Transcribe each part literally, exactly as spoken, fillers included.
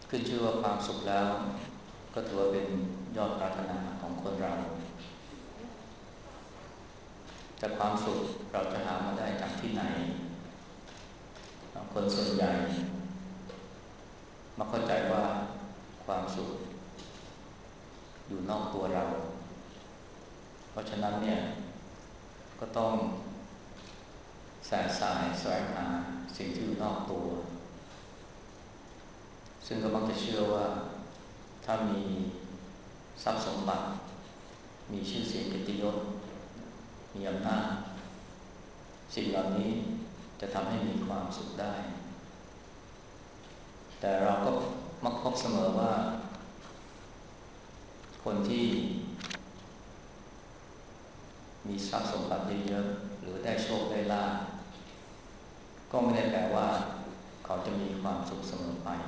ขึ้นชื่อว่าความสุขแล้วก็ถือว่าเป็นยอดปรารถนาของคนเราแต่ความสุขเราจะหามาได้จากที่ไหนคนส่วนใหญ่มาเข้าใจว่าความสุขอยู่นอกตัวเราเพราะฉะนั้นเนี่ยก็ต้องแสวงสายแสวงหาสิ่งที่อยู่นอกตัวซึ่งก็มักจะเชื่อว่าถ้ามีทรัพย์สมบัติมีชื่อเสียงเกียรติยศมีอำนาจสิ่งเหล่านี้จะทำให้มีความสุขได้แต่เราก็มักพบเสมอว่าคนที่มีทรัพย์สมบัติเยอะๆหรือได้โชคได้ลาภก็ไม่ได้แปลว่าเขาจะมีความสุขเสมอไป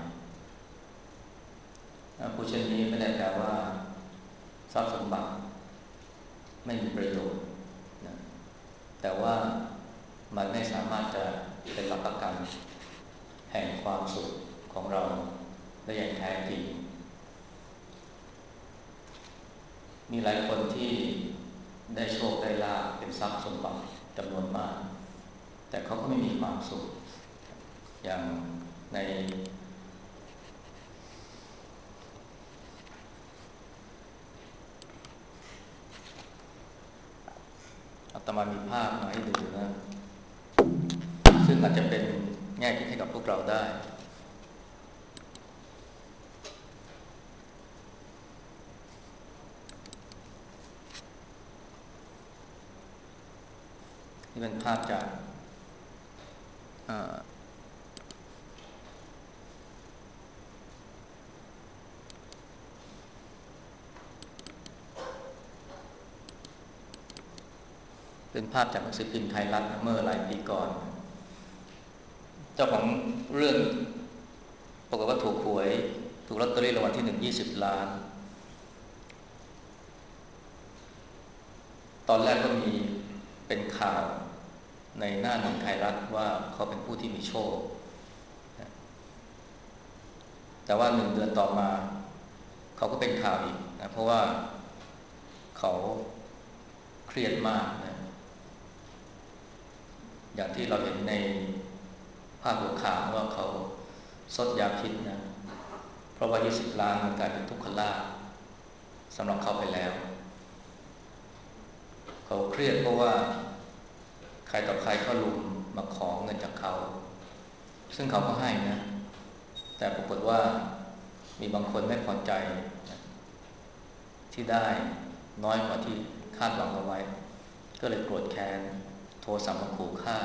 ผู้เช่นนี้ไม่ได้แปลว่าทรัพย์สมบัติไม่มีประโยชน์นะแต่ว่ามันไม่สามารถจะเป็นหลักประกันแห่งความสุขของเราได้อย่างแท้จริงมีหลายคนที่ได้โชคได้ลาภเป็นทรัพย์สมบัติจำนวนมากแต่เขาก็ไม่มีความสุขอย่างในอาตมามีภาพมาให้ดูนะซึ่งอาจจะเป็นแง่คิดให้กับพวกเราได้นี่เป็นภาพจากเป็นภาพจากหนังสือพิมพ์ไทยรัฐเมื่อหลายปีก่อนเจ้าของเรื่องปรากฏว่าถูกหวยถูกลอตเตอรี่รางวัลที่หนึ่งยี่สิบล้านตอนแรกก็มีเป็นข่าวในหน้าหนังไทยรัฐว่าเขาเป็นผู้ที่มีโชคแต่ว่าหนึ่งเดือนต่อมาเขาก็เป็นข่าวอีกนะเพราะว่าเขาเครียดมากนะอย่างที่เราเห็นในภาพหัวข่าวว่าเขาซดยาพิษนะเพราะว่ายี่สิบล้านมันกลายเป็นทุกขลาภสำหรับเขาไปแล้วเขาเครียดเพราะว่าใครต่อใครก็ลุมมาขอเงินจากเขาซึ่งเขาก็ให้นะแต่ปรากฏว่ามีบางคนไม่พอใจที่ได้น้อยกว่าที่คาดหวังเอาไว้ก็เลยโกรธแค้นโทรศัพท์มาขู่ฆ่า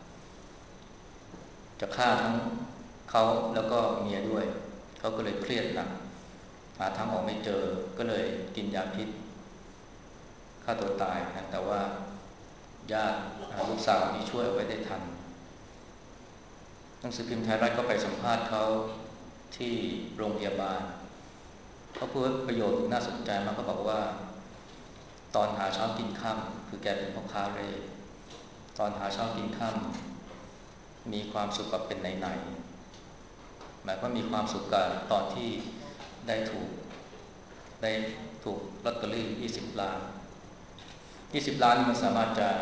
จะฆ่าทั้งเขาแล้วก็เมียด้วยเขาก็เลยเครียดหนักหาทางออกไม่เจอก็เลยกินยาพิษฆ่าตัวตายนะแต่ว่าญาติลูกสาวที่ช่วยเอาไว้ได้ทันหนังสือพิมพ์ไทยรัฐก็ไปสัมภาษณ์เขาที่โรงพยาบาลเขาพูดประโยชน์น่าสนใจมากเขาบอกว่าตอนหาเช้ากินค่ำคือแกเป็นพ่อค้าเร่ตอนหาเช้ากินค่ำมีความสุขกับเป็นไหนๆหมายว่ามีความสุขกับตอนที่ได้ถูกได้ถูกลอตเตอรี่ยี่สิบล้านยี่สิบล้านนี่มันสามารถจะ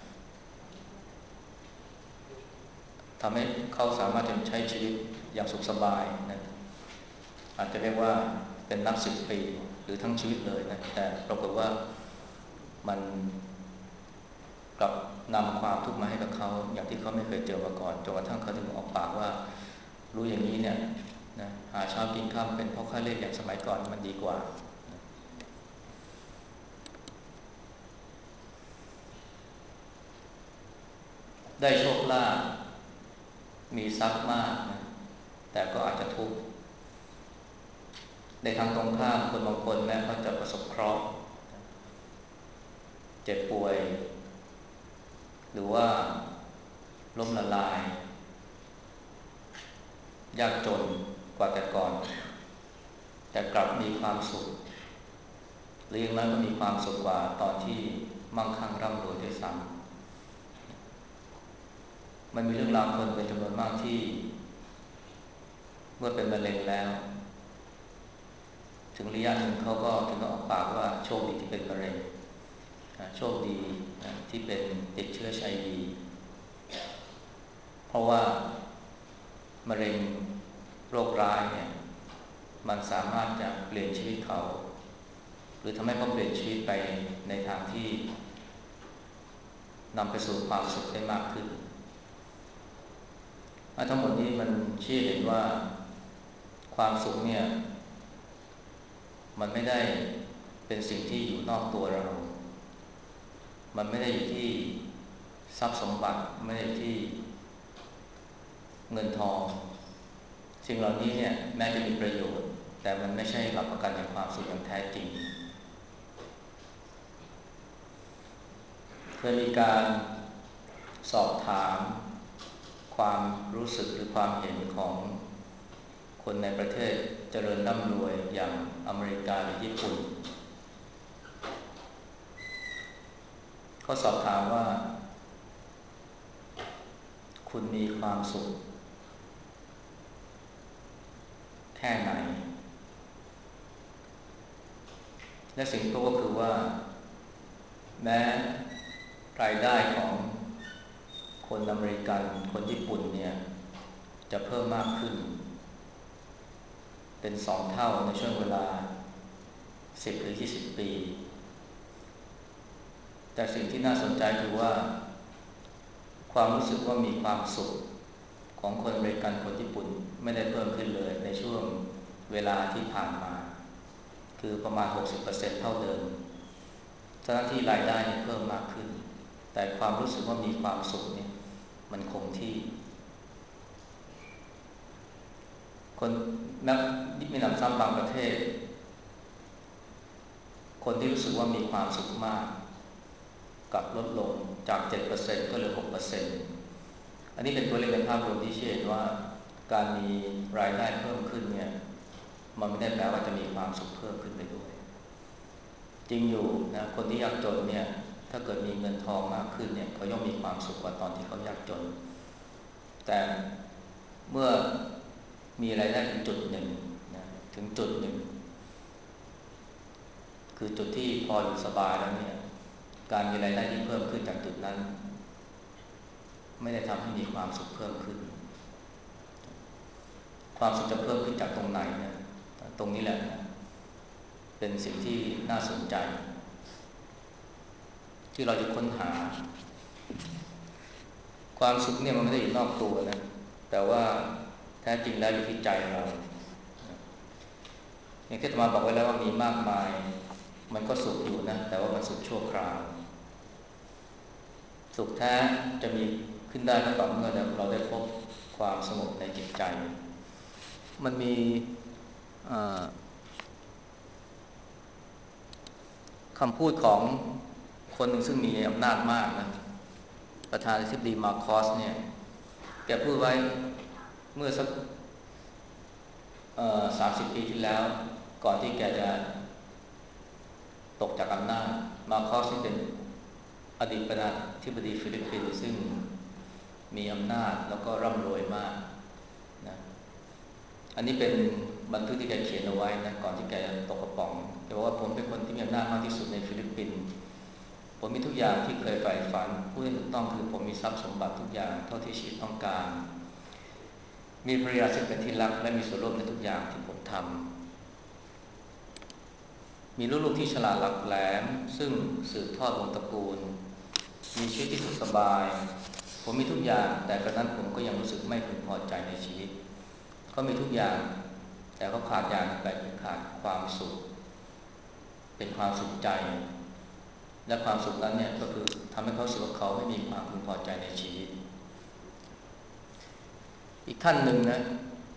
ทำให้เขาสามารถจะใช้ชีวิตอย่างสุขสบายนะอาจจะเรียกว่าเป็นนับสิบปีหรือทั้งชีวิตเลยนะแต่ปรากฏว่ามันกลับนำความทุกข์มาให้กับเขาอย่างที่เขาไม่เคยเจอมาก่อนจนกระทั่งเขาถึงออกปากว่ารู้อย่างนี้เนี่ยนะหาเช้ากินค่ำเป็นพ่อค้าเล่อย่างสมัยก่อนมันดีกว่าได้โชคลาภมีทรัพย์มากนะแต่ก็อาจจะทุกข์ในทางตรงข้ามคนบางคนแม้เขาจะประสบเคราะห์เจ็บป่วยหรือว่าล้มละลายยากจนกว่าแต่ก่อนแต่กลับมีความสุขหรืออย่างนั้นก็มีความสุขกว่าตอนที่มั่งคั่งร่ำรวยด้วยซ้ำมันมีเรื่องราวคนเป็นจำนวนมากที่เมื่อเป็นมะเร็งแล้วถึงระยะหนึ่งเขาก็ถึงกับออกปากว่าโชคดีที่เป็นมะเร็งโชคดีที่เป็นติดเชื้อ เอช ไอ วี เพราะว่ามะเร็งโรคร้ายเนี่ยมันสามารถจะเปลี่ยนชีวิตเขาหรือทำให้เขาเปลี่ยนชีวิตไปในทางที่นำไปสู่ความสุขได้มากขึ้นทั้งหมดนี้มันชี้เห็นว่าความสุขเนี่ยมันไม่ได้เป็นสิ่งที่อยู่นอกตัวเรามันไม่ได้อยู่ที่ทรัพย์สมบัติไม่ได้ที่เงินทองสิ่งเหล่านี้เนี่ยแม้จะมีประโยชน์แต่มันไม่ใช่หลักประกันแห่งความสุขอย่างแท้จริงเคยมีการสอบถามความรู้สึกหรือความเห็นของคนในประเทศเจริญร่ำรวยอย่างอเมริกาหรือญี่ปุ่นเขาสอบถามว่าคุณมีความสุขแค่ไหนและสิ่งที่พบก็คือว่าแม้รายได้ของคนอเมริกันคนญี่ปุ่นเนี่ยจะเพิ่มมากขึ้นเป็นสองเท่าในช่วงเวลาสิบหรือยี่สิบปีแต่สิ่งที่น่าสนใจคือว่าความรู้สึกว่ามีความสุขของคนอเมริกันคนญี่ปุ่นไม่ได้เพิ่มขึ้นเลยในช่วงเวลาที่ผ่านมาคือประมาณ หกสิบเปอร์เซ็นต์ เท่าเดิมทั้งที่รายได้เพิ่มมากขึ้นแต่ความรู้สึกว่ามีความสุขเนี่ยมันคงที่คนนักมีหนำซ้ำบางประเทศคนที่รู้สึกว่ามีความสุขมากกับลดลงจาก เจ็ดเปอร์เซ็นต์ ก็เหลือ หกเปอร์เซ็นต์ อันนี้เป็นตัวเลขในภาพรวมที่ชี้เห็นว่าการมีรายได้เพิ่มขึ้นเนี่ยมันไม่ได้แปลว่าจะมีความสุขเพิ่มขึ้นไปด้วยจริงอยู่นะคนที่ยากจนเนี่ยถ้าเกิดมีเงินทองมากขึ้นเนี่ยเขาย่อมมีความสุขกว่าตอนที่เขายากจนแต่เมื่อมีรายได้ถึงจุดหนึ่งนะถึงจุดหนึ่งคือจุดที่พออยู่สบายแล้วเนี่ยการมีรายได้ที่เพิ่มขึ้นจากจุดนั้นไม่ได้ทำให้มีความสุขเพิ่มขึ้นความสุขจะเพิ่มขึ้นจากตรงไหนนะตรงนี้แหละนะเป็นสิ่งที่น่าสนใจที่เราจะค้นหาความสุขเนี่ยมันไม่ได้อยู่นอกตัวนะแต่ว่าแท้จริงแล้วอยู่ที่ใจเราอย่างที่อาตมาบอกไว้แล้วว่ามีมากมายมันก็สุขอยู่นะแต่ว่ามันสุขชั่วคราวสุขแท้จะมีขึ้นได้ก็ต่อเมื่อเราได้พบความสงบในจิตใจมันมีคำพูดของคนหนึ่งซึ่งมีอำนาจมากนะประธานาธิบดีมาร์คอสเนี่ยแกพูดไว้เมื่อสักสามสิบปีที่แล้วก่อนที่แกจะตกจากอำนาจมาร์คอสที่เป็นอดีตประธานาธิบดีฟิลิปปินส์ซึ่งมีอำนาจแล้วก็ร่ำรวยมากนะอันนี้เป็นบันทึกที่แกเขียนเอาไว้นะก่อนที่แกจะตกกระป๋องแกบอกว่าผมเป็นคนที่มีอำนาจมากที่สุดในฟิลิปปินส์ผมมีทุกอย่างที่เคยใฝ่ฝันพูดให้ถูกต้องคือผมมีทรัพย์สมบัติทุกอย่างเท่าที่ชีวิตต้องการมีภรรยาซึ่งเป็นที่รักและมีส่วนร่วมในทุกอย่างที่ผมทำมีลูกๆที่ฉลาดหลักแหลมซึ่งสืบทอดวงตระกูลมีชีวิตที่สุขสบายผมมีทุกอย่างแต่กระนั้นผมก็ยังรู้สึกไม่พึงพอใจในชีวิตเขามีทุกอย่างแต่เขาขาดอย่างไปคือขาดความสุขเป็นความสุขใจและความสุขนั้นเนี่ยก็คือทำให้เขาสึกว่าเขาไม่มีความพึงพอใจในชีวิตอีกท่านหนึ่งนะ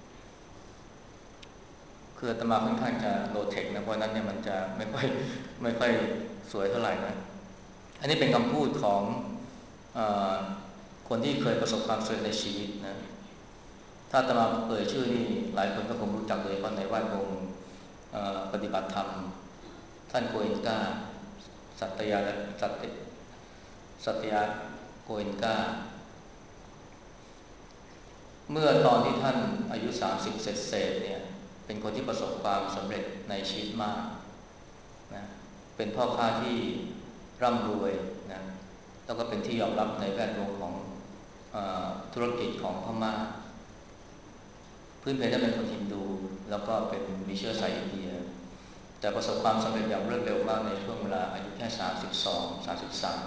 คืออาตมาค่อนข้างจะโลเทคนะเพราะนั้นเนี่ยมันจะไม่ค่อยไม่ค่อยสวยเท่าไหร่นะอันนี้เป็นคำพูดของเอ่อคนที่เคยประสบความสำเร็จในชีวิตนะถ้าอาตมาเอ่ยชื่อนี่หลายคนก็คงรู้จักเลยเพราะในแวดวงปฏิบัติธรรมท่านโกเอนกาสัตยาสัตสัตยาโกเอนกาเมื่อตอนที่ท่านอายุสามสิบเศษๆเนี่ยเป็นคนที่ประสบความสำเร็จในชีวิตมากนะเป็นพ่อค้าที่ร่ำรวยนะแล้วก็เป็นที่ยอมรับในแวดวงของเอ่อธุรกิจของพม่าพื้นเพท่านเป็นคนฮินดูแล้วก็เป็นมีเชื้อสายอินเดียแต่ประสบความสำเร็จอย่างรวดเร็วมากในช่วงเวลาอายุแค่สามสิบสอง สามสิบสาม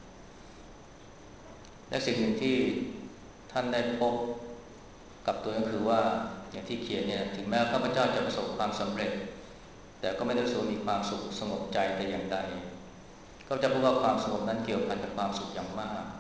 และสิ่งหนึ่งที่ท่านได้พบกับตัวก็คือว่าอย่างที่เขียนเนี่ยถึงแม้ข้าพเจ้าจะประสบความสำเร็จแต่ก็ไม่ได้รู้สึกมีความสุขสงบใจแต่อย่างใดก็จะพบว่าความสงบนั้นเกี่ยวพันกับความสุขอย่างมาก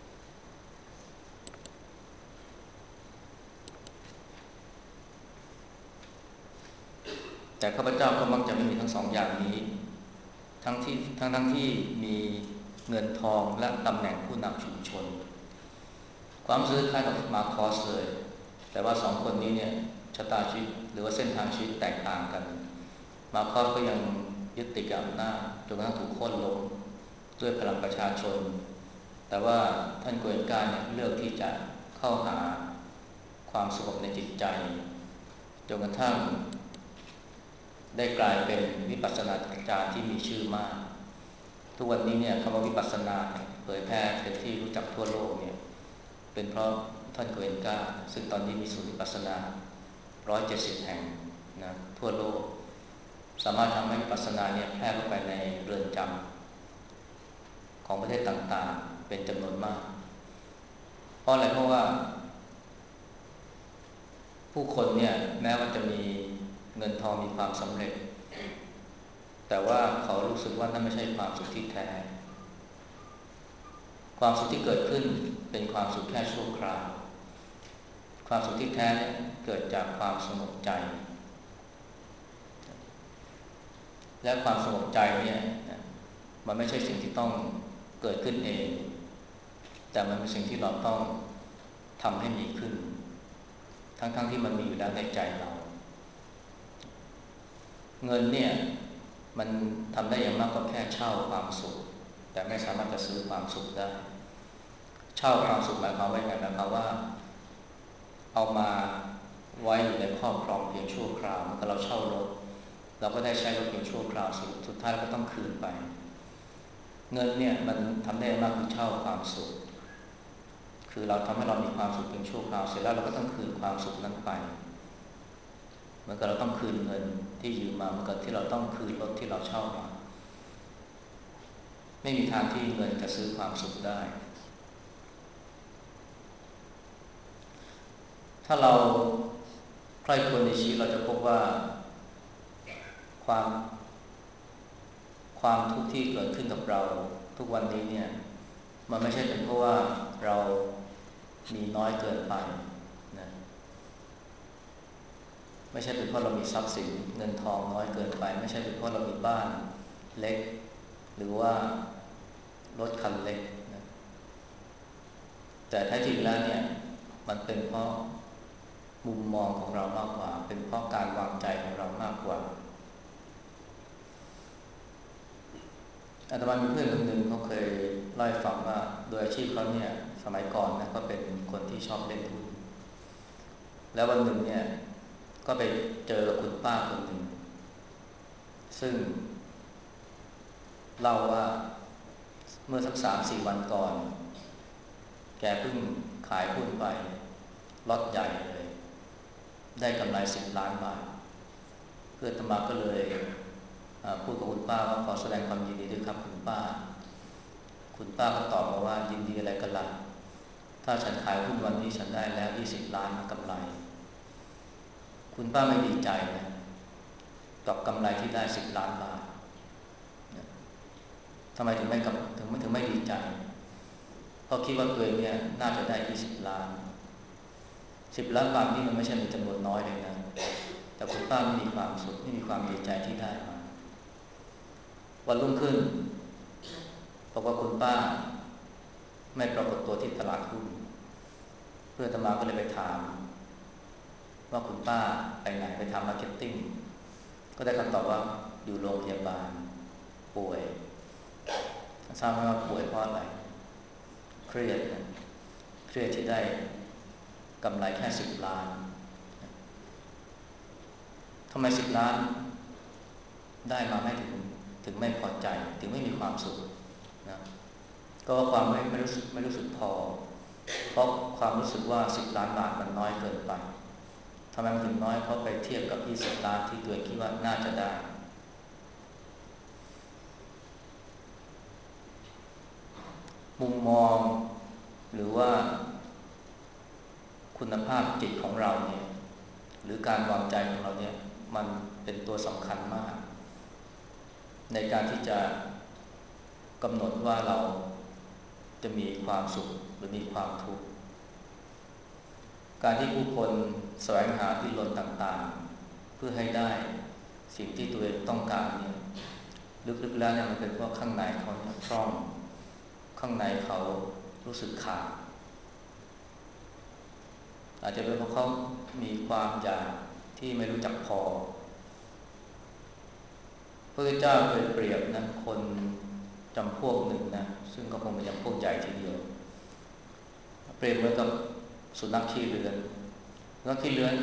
แต่ข้าพเจ้าก็มักจะไม่มีทั้งสองอย่างนี้ทั้งที่ทั้งทั้งที่มีเงินทองและตำแหน่งผู้นำชุมชนความรู้สึกคล้ายกับมาคอสเลยแต่ว่าสองคนนี้เนี่ยชะตาชีวิตหรือว่าเส้นทางชีวิตแตกต่างกันมาคอสก็ยังยึดติดกับอำนาจจนกระทั่งถูกโค่นล้มด้วยพลังประชาชนแต่ว่าท่านโกเอนกาเนี่ยเลือกที่จะเข้าหาความสงบในจิตใจจนกระทั่งได้กลายเป็นวิปัสสนาจารย์ที่มีชื่อมากทุกวันนี้เนี่ยคำว่าวิปัสสนาเผยแพร่เป็นที่รู้จักทั่วโลกเนี่ยเป็นเพราะท่านโกเอนกาซึ่งตอนนี้มีศูนย์วิปัสสนาหนึ่งร้อยเจ็ดสิบแห่งนะทั่วโลกสามารถทำให้วิปัสสนาเนี่ยแพร่เข้าไปในเรือนจำของประเทศต่างๆเป็นจำนวนมากเพราะอะไรเพราะว่าผู้คนเนี่ยแม้ว่าจะมีเงินทองมีความสำเร็จแต่ว่าเขารู้สึกว่านั่นไม่ใช่ความสุขที่แท้ความสุขที่เกิดขึ้นเป็นความสุขแค่ชั่วคราวความสุขที่แท้เกิดจากความสงบใจและความสงบใจเนี่ยมันไม่ใช่สิ่งที่ต้องเกิดขึ้นเองแต่มันเป็นสิ่งที่เราต้องทำให้มีขึ้นทั้งๆ ท, ที่มันมีอยู่แล้วในใจเราเงินเนี่ยมันทำได้อย่างมากก็แค่เช่าความสุขแต่ไม่สามารถจะซื้อความสุขได้เช่าความสุขหมายความว่าไงหมายความว่าเอามาไว้อยู่ในครอบครองเพียงชั่วคราวเมื่อเราเช่ารถเราก็ได้ใช้รถเพียงชั่วคราวสุดท้ายเราก็ต้องคืนไปเงินเนี่ยมันทำได้มากคือเช่าความสุขคือเราทำให้เรามีความสุขเพียงชั่วคราวเสร็จแล้วเราก็ต้องคืนความสุขนั้นไปเหมือนกับเราต้องคืนเงินที่ยืมมาเหมือนกับที่เราต้องคืนรถที่เราเช่ามาไม่มีทางที่เงินจะซื้อความสุขได้ถ้าเราใคร่ครวญในชีวิตเราจะพบว่าความความทุกข์ที่เกิดขึ้นกับเราทุกวันนี้เนี่ยมันไม่ใช่เป็นเพราะว่าเรามีน้อยเกินไปนะไม่ใช่เป็นเพราะเรามีทรัพย์สินเงินทองน้อยเกินไปไม่ใช่เป็นเพราะเรามีบ้านเล็กหรือว่ารถคันเล็กนะแต่แท้จริงแล้วเนี่ยมันเป็นเพราะมุมมองของเรามากกว่าเป็นเพราะการวางใจของเรามากกว่าอาตมามีเพื่อนคนหนึ่งเขาเคยเล่าให้ฟังว่าโดยอาชีพเขาเนี่ยสมัยก่อนนะก็เป็นคนที่ชอบเล่นหุ้นแล้ววันหนึ่งเนี่ยก็ไปเจอคุณป้าคนหนึ่งซึ่งเล่าว่าเมื่อสักสามสี่วันก่อนแกเพิ่งขายหุ้นไปล็อตใหญ่เลยได้กำไรสิบล้านบาทเพื่อนอาตมาก็เลยพูดกับคุณป้าว่าขอแสดงความยินดีด้วยครับคุณป้าคุณป้าก็ตอบมาว่ายินดีอะไรกันล่ะถ้าฉันขายหุ้นวันนี้ฉันได้แล้วยี่สิบล้านกำไรคุณป้าไม่ดีใจนะกับกำไรที่ได้สิบล้านบาททำไมถึงไม่กับถึงไม่ถึงไม่ดีใจเพราะคิดว่าตัวเองเนี่ยน่าจะได้ยี่สิบล้านสิบล้านบาทนี่มันไม่ใช่เป็นจำนวนน้อยเลยนะแต่คุณป้าไม่มีความสุขไม่มีความดีใจที่ได้มาวันรุ่งขึ้นบอกว่าคุณป้าไม่ปรากฏตัวที่ตลาดหุ้นเพื่อนอาตมาก็เลยไปถามว่าคุณป้าไปไหนไปทำมาร์เก็ตติ้งก็ได้คำตอบว่าอยู่โรงพยาบาลป่วยทราบไหมว่าป่วยเพราะอะไรเครียดนะเครียดที่ได้กำไรแค่สิบล้านทำไมสิบล้านได้มาไม่ถึงถึงไม่พอใจถึงไม่มีความสุขนะก็ความไม่ไม่รู้สึกไม่รู้สึกพอเพราะความรู้สึกว่าสิบล้านบาทมันน้อยเกินไปทำไมมันถึงน้อยเพราะไปเทียบกับยี่สิบล้านที่ตัวเองคิดว่าน่าจะได้มุมมองหรือว่าคุณภาพจิตของเราเนี่ยหรือการวางใจของเราเนี่ยมันเป็นตัวสำคัญมากในการที่จะกำหนดว่าเราจะมีความสุขหรือมีความทุกข์การที่ผู้คนแสวงหาที่รนต่างๆเพื่อให้ได้สิ่งที่ตัวเองต้องการเนี่ยลึกๆแล้วเนี่ยมันเป็นเพราะข้างในเขาเนี่ยพร่องข้างในเขารู้สึกขาดอาจจะเป็นเพราะเขามีความอยากที่ไม่รู้จักพอพระพุทธเจ้าเคยเปรียบนะคนจำพวกหนึ่งนะซึ่งก็คงเป็นจำพวกใหญ่ทีเดียวเปรียบเหมือนกับสุนัขขี้เรือนสุนัขขี้เรือน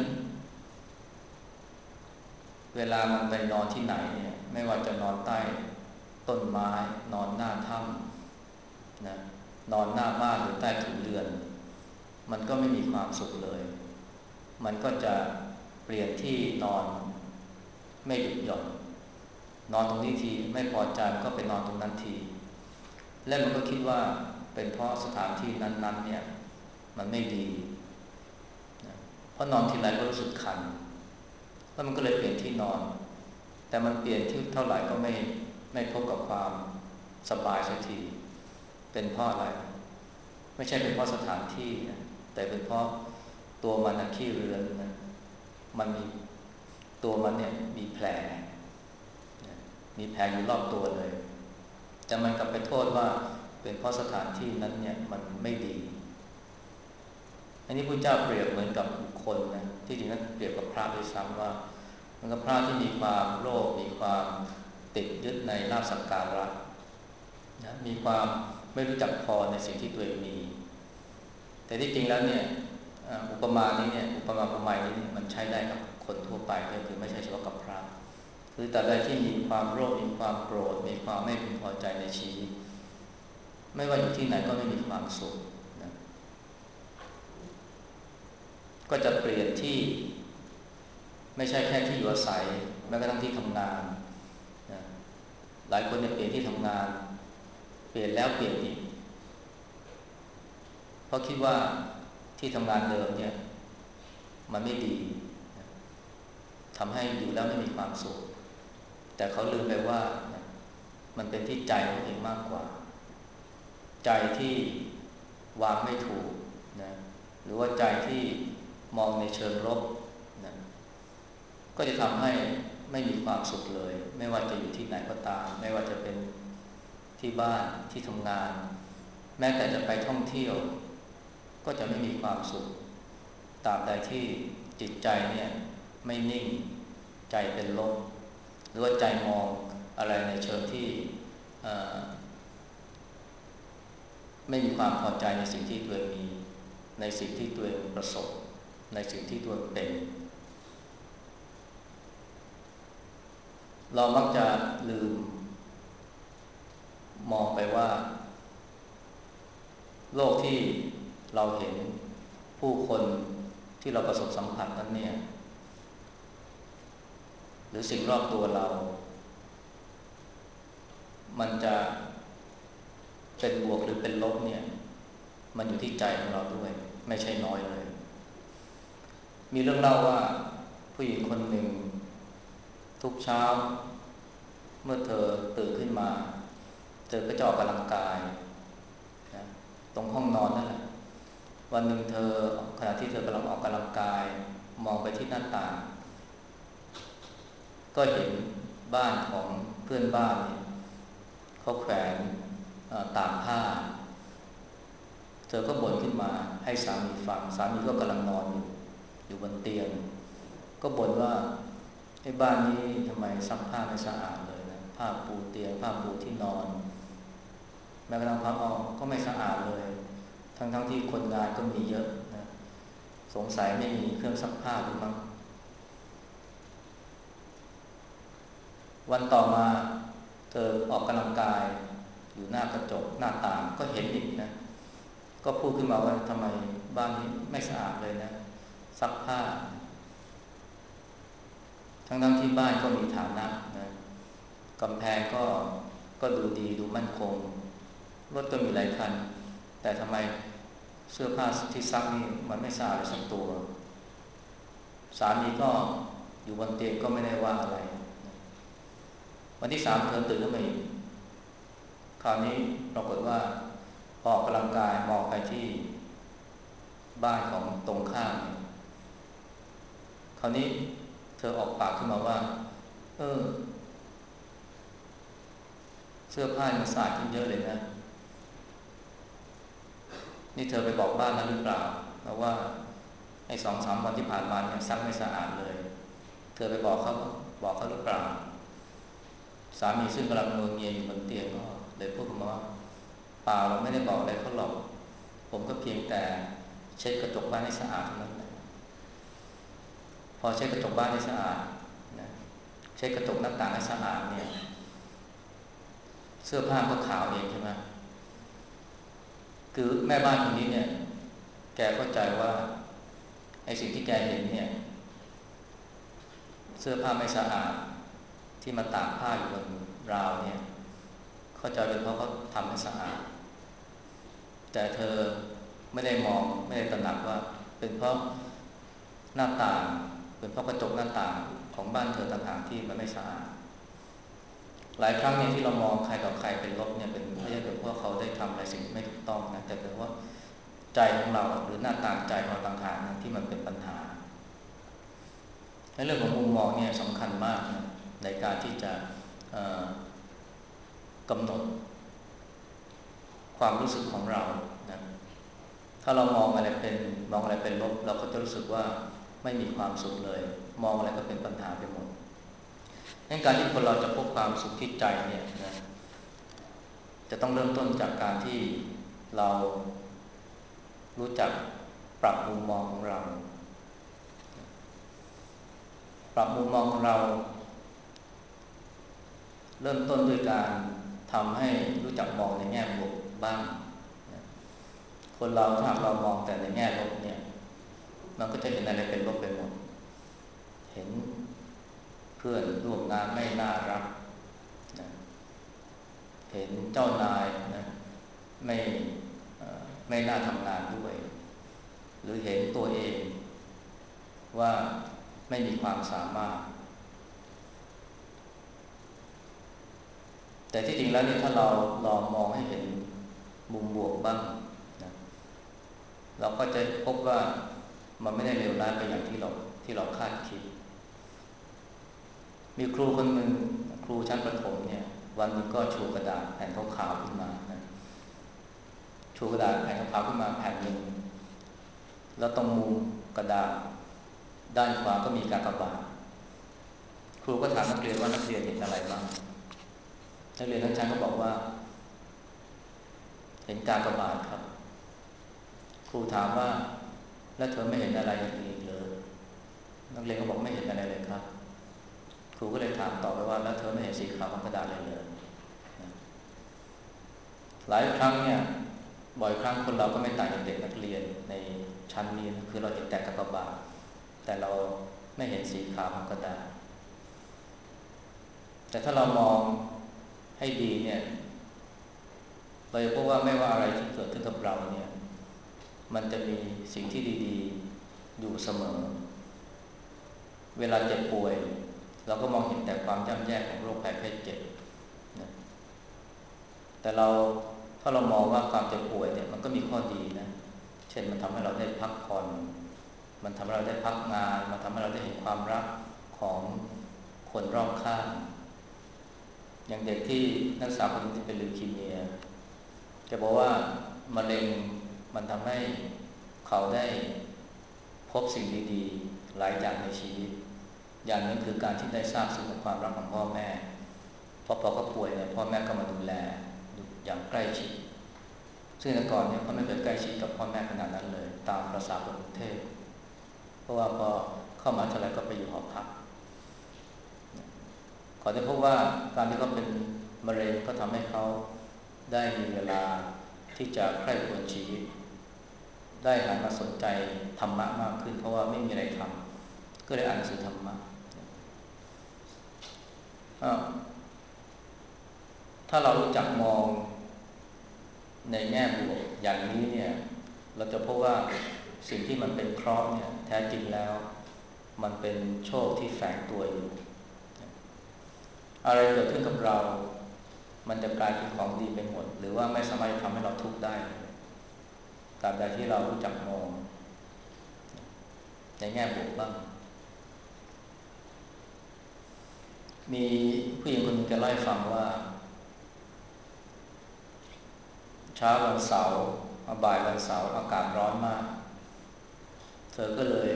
เวลามันไปนอนที่ไหนเนี่ยไม่ว่าจะนอนใต้ต้นไม้นอนหน้าถ้ำนะนอนหน้าบ้านหรือใต้ถุนเรือนมันก็ไม่มีความสุขเลยมันก็จะเปลี่ยนที่นอนไม่หยุดหย่อนนอนตรงนี้ทีไม่พอใจก็ไปนอนตรงนั้นทีและมันก็คิดว่าเป็นเพราะสถานที่นั้นๆเนี่ยมันไม่ดีนะเพราะนอนทีไรก็รู้สึกคันแล้วมันก็เลยเปลี่ยนที่นอนแต่มันเปลี่ยนที่เท่าไหร่ก็ไม่ไม่พบกับความสบายสักทีเป็นเพราะอะไรไม่ใช่เป็นเพราะสถานที่นะแต่เป็นเพราะตัวมันนะขี้เรือนนะมันมีตัวมันเนี่ยมีแผลมีแผลอยู่รอบตัวเลยแต่มันกลับไปโทษว่าเป็นเพราะสถานที่นั้นเนี่ยมันไม่ดีอันนี้พระเจ้าเปรียบเหมือนกับบุคคลนะที่จริงนั้นเปรียบกับพระด้วยซ้ำว่ามันก็พระที่มีความโลภมีความติดยึดในลาภสักการะนะมีความไม่รู้จักพอในสิ่งที่ตัวเองมีแต่ที่จริงแล้วเนี่ยอุปมานี้เนี่ยอุปมาอุปไมยนี้มันใช้ได้กับคนทั่วไปก็คือไม่ใช่เฉพาะกับพระคือแต่ใดที่มีความโลภมีความโกรธมีความไม่พึงพอใจในชีวิตไม่ว่าอยู่ที่ไหนก็ไม่มีความสุขนะก็จะเปลี่ยนที่ไม่ใช่แค่ที่อยู่อาศัยแม้กระทั่งที่ทำงานนะหลายคนเนี่ยเปลี่ยนที่ทำงานเปลี่ยนแล้วเปลี่ยนอีกเพราะคิดว่าที่ทำงานเดิมเนี่ยมันไม่ดีทำให้อยู่แล้วไม่มีความสุขแต่เขาลืมไปว่ามันเป็นที่ใจของเองมากกว่าใจที่วางไม่ถูกนะหรือว่าใจที่มองในเชิงลบนะก็จะทำให้ไม่มีความสุขเลยไม่ว่าจะอยู่ที่ไหนก็ตามไม่ว่าจะเป็นที่บ้านที่ทำงานแม้แต่จะไปท่องเที่ยวก็จะไม่มีความสุขตราบใดที่จิตใจเนี่ยไม่นิ่งใจเป็นลบหรือว่าใจมองอะไรในเชิงที่ไม่มีความพอใจในสิ่งที่ตัวเองมีในสิ่งที่ตัวเองประสบในสิ่งที่ตัวเองเป็นเรามักจะลืมมองไปว่าโลกที่เราเห็นผู้คนที่เราประสบสัมผัสนั้นเนี่ยหรือสิ่งรอบตัวเรามันจะเป็นบวกหรือเป็นลบเนี่ยมันอยู่ที่ใจของเราด้วยไม่ใช่น้อยเลยมีเรื่องเล่าว่าผู้หญิงคนหนึ่งทุกเช้าเมื่อเธอตื่นขึ้นมาเธอก็จะออกกำลังกายนะตรงห้องนอนนั่นแหละวันหนึ่งเธอขณะที่เธอกำลังออกกำลังกายมองไปที่หน้าต่างก็เห็นบ้านของเพื่อนบ้านเนี่ยเขาแขวนตากผ้าเธอก็บ่นขึ้นมาให้สามีฟังสามีก็กำลังนอนอยู่อยู่บนเตียงก็บ่นว่าไอ้บ้านนี้ทำไมซักผ้าไม่สะอาดเลยนะผ้าปูเตียงผ้าปูที่นอนแม้กระทั่งผ้าอ้อมก็ไม่สะอาดเลยทั้งๆ ท, ที่คนงานก็มีเยอะนะสงสัยไม่มีเครื่องซักผ้าหรือมั้งวันต่อมาเธอออกกำลังกายอยู่หน้ากระจกหน้าต่างก็เห็นอีกนะก็พูดขึ้นมาว่าทำไมบ้านนี้ไม่สะอาดเลยนะซักผ้าทั้งๆที่บ้านก็มีฐานะนะกำแพงก็ก็ดูดีดูมั่นคงรถก็มีหลายคันแต่ทำไมเสื้อผ้าที่ซักนี่มันไม่สะอาดเลยสักตัวสามีก็อยู่บนเตียงก็ไม่ได้ว่าอะไรวันที่สามเธอตื่นขึ้นมาอีกคราวนี้ปรากฏว่าออกกำลังกายมองไปที่บ้านของตรงข้ามคราวนี้เธอออกปากขึ้นมาว่าเออเสื้อผ้ามันสะอาดขึ้นเยอะเลยนะนี่เธอไปบอกบ้านนั้นหรือเปล่าเพราะว่าไอ้สองสามวันที่ผ่านมาเนี่ยซักไม่สะอาดเลยเธอไปบอกเขาบอกเขาหรือเปล่าสามีซึ่งกำลังงวงเงียอยู่บนเตียงก็เลยพูดมาว่าเปล่าเราไม่ได้บอกอะไรเขาหรอกผมก็เพียงแต่เช็ดกระจกบ้านให้สะอาดเท่านั้นแหละพอเช็ดกระจกบ้านให้สะอาดนะเช็ดกระจกหน้าต่างให้สะอาดเนี่ยเสื้อผ้าก็ขาวเองใช่ไหมคือแม่บ้านคนนี้เนี่ยแกเข้าใจว่าไอ้สิ่งที่แกเห็นเนี่ยเสื้อผ้าไม่สะอาดที่มาตากผ้าอยู่บนราวเนี่ยเข้าใจเป็นเพราะเขาทำให้สะอาดแต่เธอไม่ได้มองไม่ได้ตระหนักว่าเป็นเพราะหน้าต่างเป็นเพราะกระจกหน้าต่างของบ้านเธอต่างหากที่มันไม่สะอาดหลายครั้งเนี่ยที่เรามองใครต่อใครเป็นลบเนี่ยเป็นไม่ใช่เป็นเพราะเขาได้ทำอะไรสิ่งที่ไม่ถูกต้องนะแต่เป็นเพราะใจของเราหรือหน้าต่างใจของเราต่างหากนะที่มันเป็นปัญหาในเรื่องของมุมมองเนี่ยสำคัญมากนะในการที่จะกำหนดความรู้สึกของเรานะถ้าเรามองอะไรเป็นมองอะไรเป็นลบเราก็จะรู้สึกว่าไม่มีความสุขเลยมองอะไรก็เป็นปัญหาไปหมดในการที่คนเราจะพบความสุขที่ใจเนี่ยนะจะต้องเริ่มต้นจากการที่เรารู้จักปรับมุมมองของเราปรับมุมมองของเราเริ่มต้นด้วยการทำให้รู้จักมองในแง่บวกบ้างคนเราถ้าเรามองแต่ในแง่ลบเนี่ยมันก็จะเห็นอะไรเป็นลบไปหมดเห็นเพื่อนร่วมงานไม่น่ารักนะเห็นเจ้านายนะไม่ไม่น่าทำงานด้วยหรือเห็นตัวเองว่าไม่มีความสามารถแต่ที่จริงแล้วเนี่ยถ้าเราลองมองให้เห็นมุมบวกบ้างนะเราก็จะพบว่ามันไม่ได้เลวร้ายไปอย่างที่เราที่เราคาดคิดมีครูคนหนึ่งครูชั้นประถมเนี่ยวันนึงก็ชูกระดาษแผ่นขาวๆขึ้นมานะชูกระดาษแผ่นขาวๆขึ้นมาแผ่นหนึ่งแล้วตรงมุมกระดาษด้านขวาก็มีกากบาทครูก็ถามนักเรียนว่านักเรียนเห็นอะไรบ้างนักเรียนทั้งชั้นก็บอกว่าเห็นกากบาทครับครูถามว่าแล้วเธอไม่เห็นอะไรอย่างอื่นเลยนักเรียนก็บอกไม่เห็นอะไรเลยครับครูก็เลยถามต่อไปว่าแล้วเธอไม่เห็นสีขาวบนกระดาษเลยเลยหลายครั้งเนี่ยบ่อยครั้งคนเราก็ไม่ต่างจากเด็กนักเรียนในชั้นนี้คือเราเห็นแต่กากบาทแต่เราไม่เห็นสีขาวบนกระดาษแต่ถ้าเรามองให้ดีเนี่ยเราจะพบว่าไม่ว่าอะไรที่เกิดขึ้นกับเราเนี่ยมันจะมีสิ่งที่ดีๆอยู่เสมอเวลาเจ็บป่วยเราก็มองเห็นแต่ความย่ำแย่ของโรคภัยไข้เจ็บนะแต่เราถ้าเรามองว่าความเจ็บป่วยเนี่ยมันก็มีข้อดีนะเช่นมันทำให้เราได้พักผ่อนมันทำให้เราได้พักงานมันทำให้เราได้เห็นความรักของคนรอบข้างอย่างเด็กที่นักศึกษาคนนึงที่เป็นลิวคีเมียจะบอกว่ามะเร็งมันทำให้เขาได้พบสิ่งดีๆหลายอย่างในชีวิตอย่างนึงคือการที่ได้ทราบซึ้งกับความรักของพ่อแม่พอพอเขาป่วยเนี่ยพ่อแม่ก็มาดูแลอย่างใกล้ชิดซึ่งแต่ก่อนเนี่ยเขาไม่เคยใกล้ชิดกับพ่อแม่ขนาดนั้นเลยตามประสาคนกรุงเทพเพราะว่าพอเข้ามหาวิทยาลัยก็ไปอยู่หอพักคเขาได้พบว่าการที่เขาเป็นมะเร็งก็ทำให้เขาได้มีเวลาที่จะใคร่ครวญชีวิตได้หันมาสนใจธรรมะมากขึ้นเพราะว่าไม่มีอะไรทำก็เลยอ่านหนังสือธรรมะถ้าเรารู้จักมองในแง่บวกอย่างนี้เนี่ยเราจะพบว่าสิ่งที่มันเป็นเคราะห์เนี่ยแท้จริงแล้วมันเป็นโชคที่แฝงตัวอยู่อะไรเกิดขึ้นกับเรามันจะกลายเป็นของดีไปหมดหรือว่าไม่สามารถทำให้เราทุกข์ได้ตราบใดที่เรารู้จักมองในแง่บวกบ้างมีผู้หญิงคนหนึ่งแกเล่าให้ฟังว่าเช้าวันเสาร์บ่ายวันเสาร์อากาศร้อนมากเธอก็เลย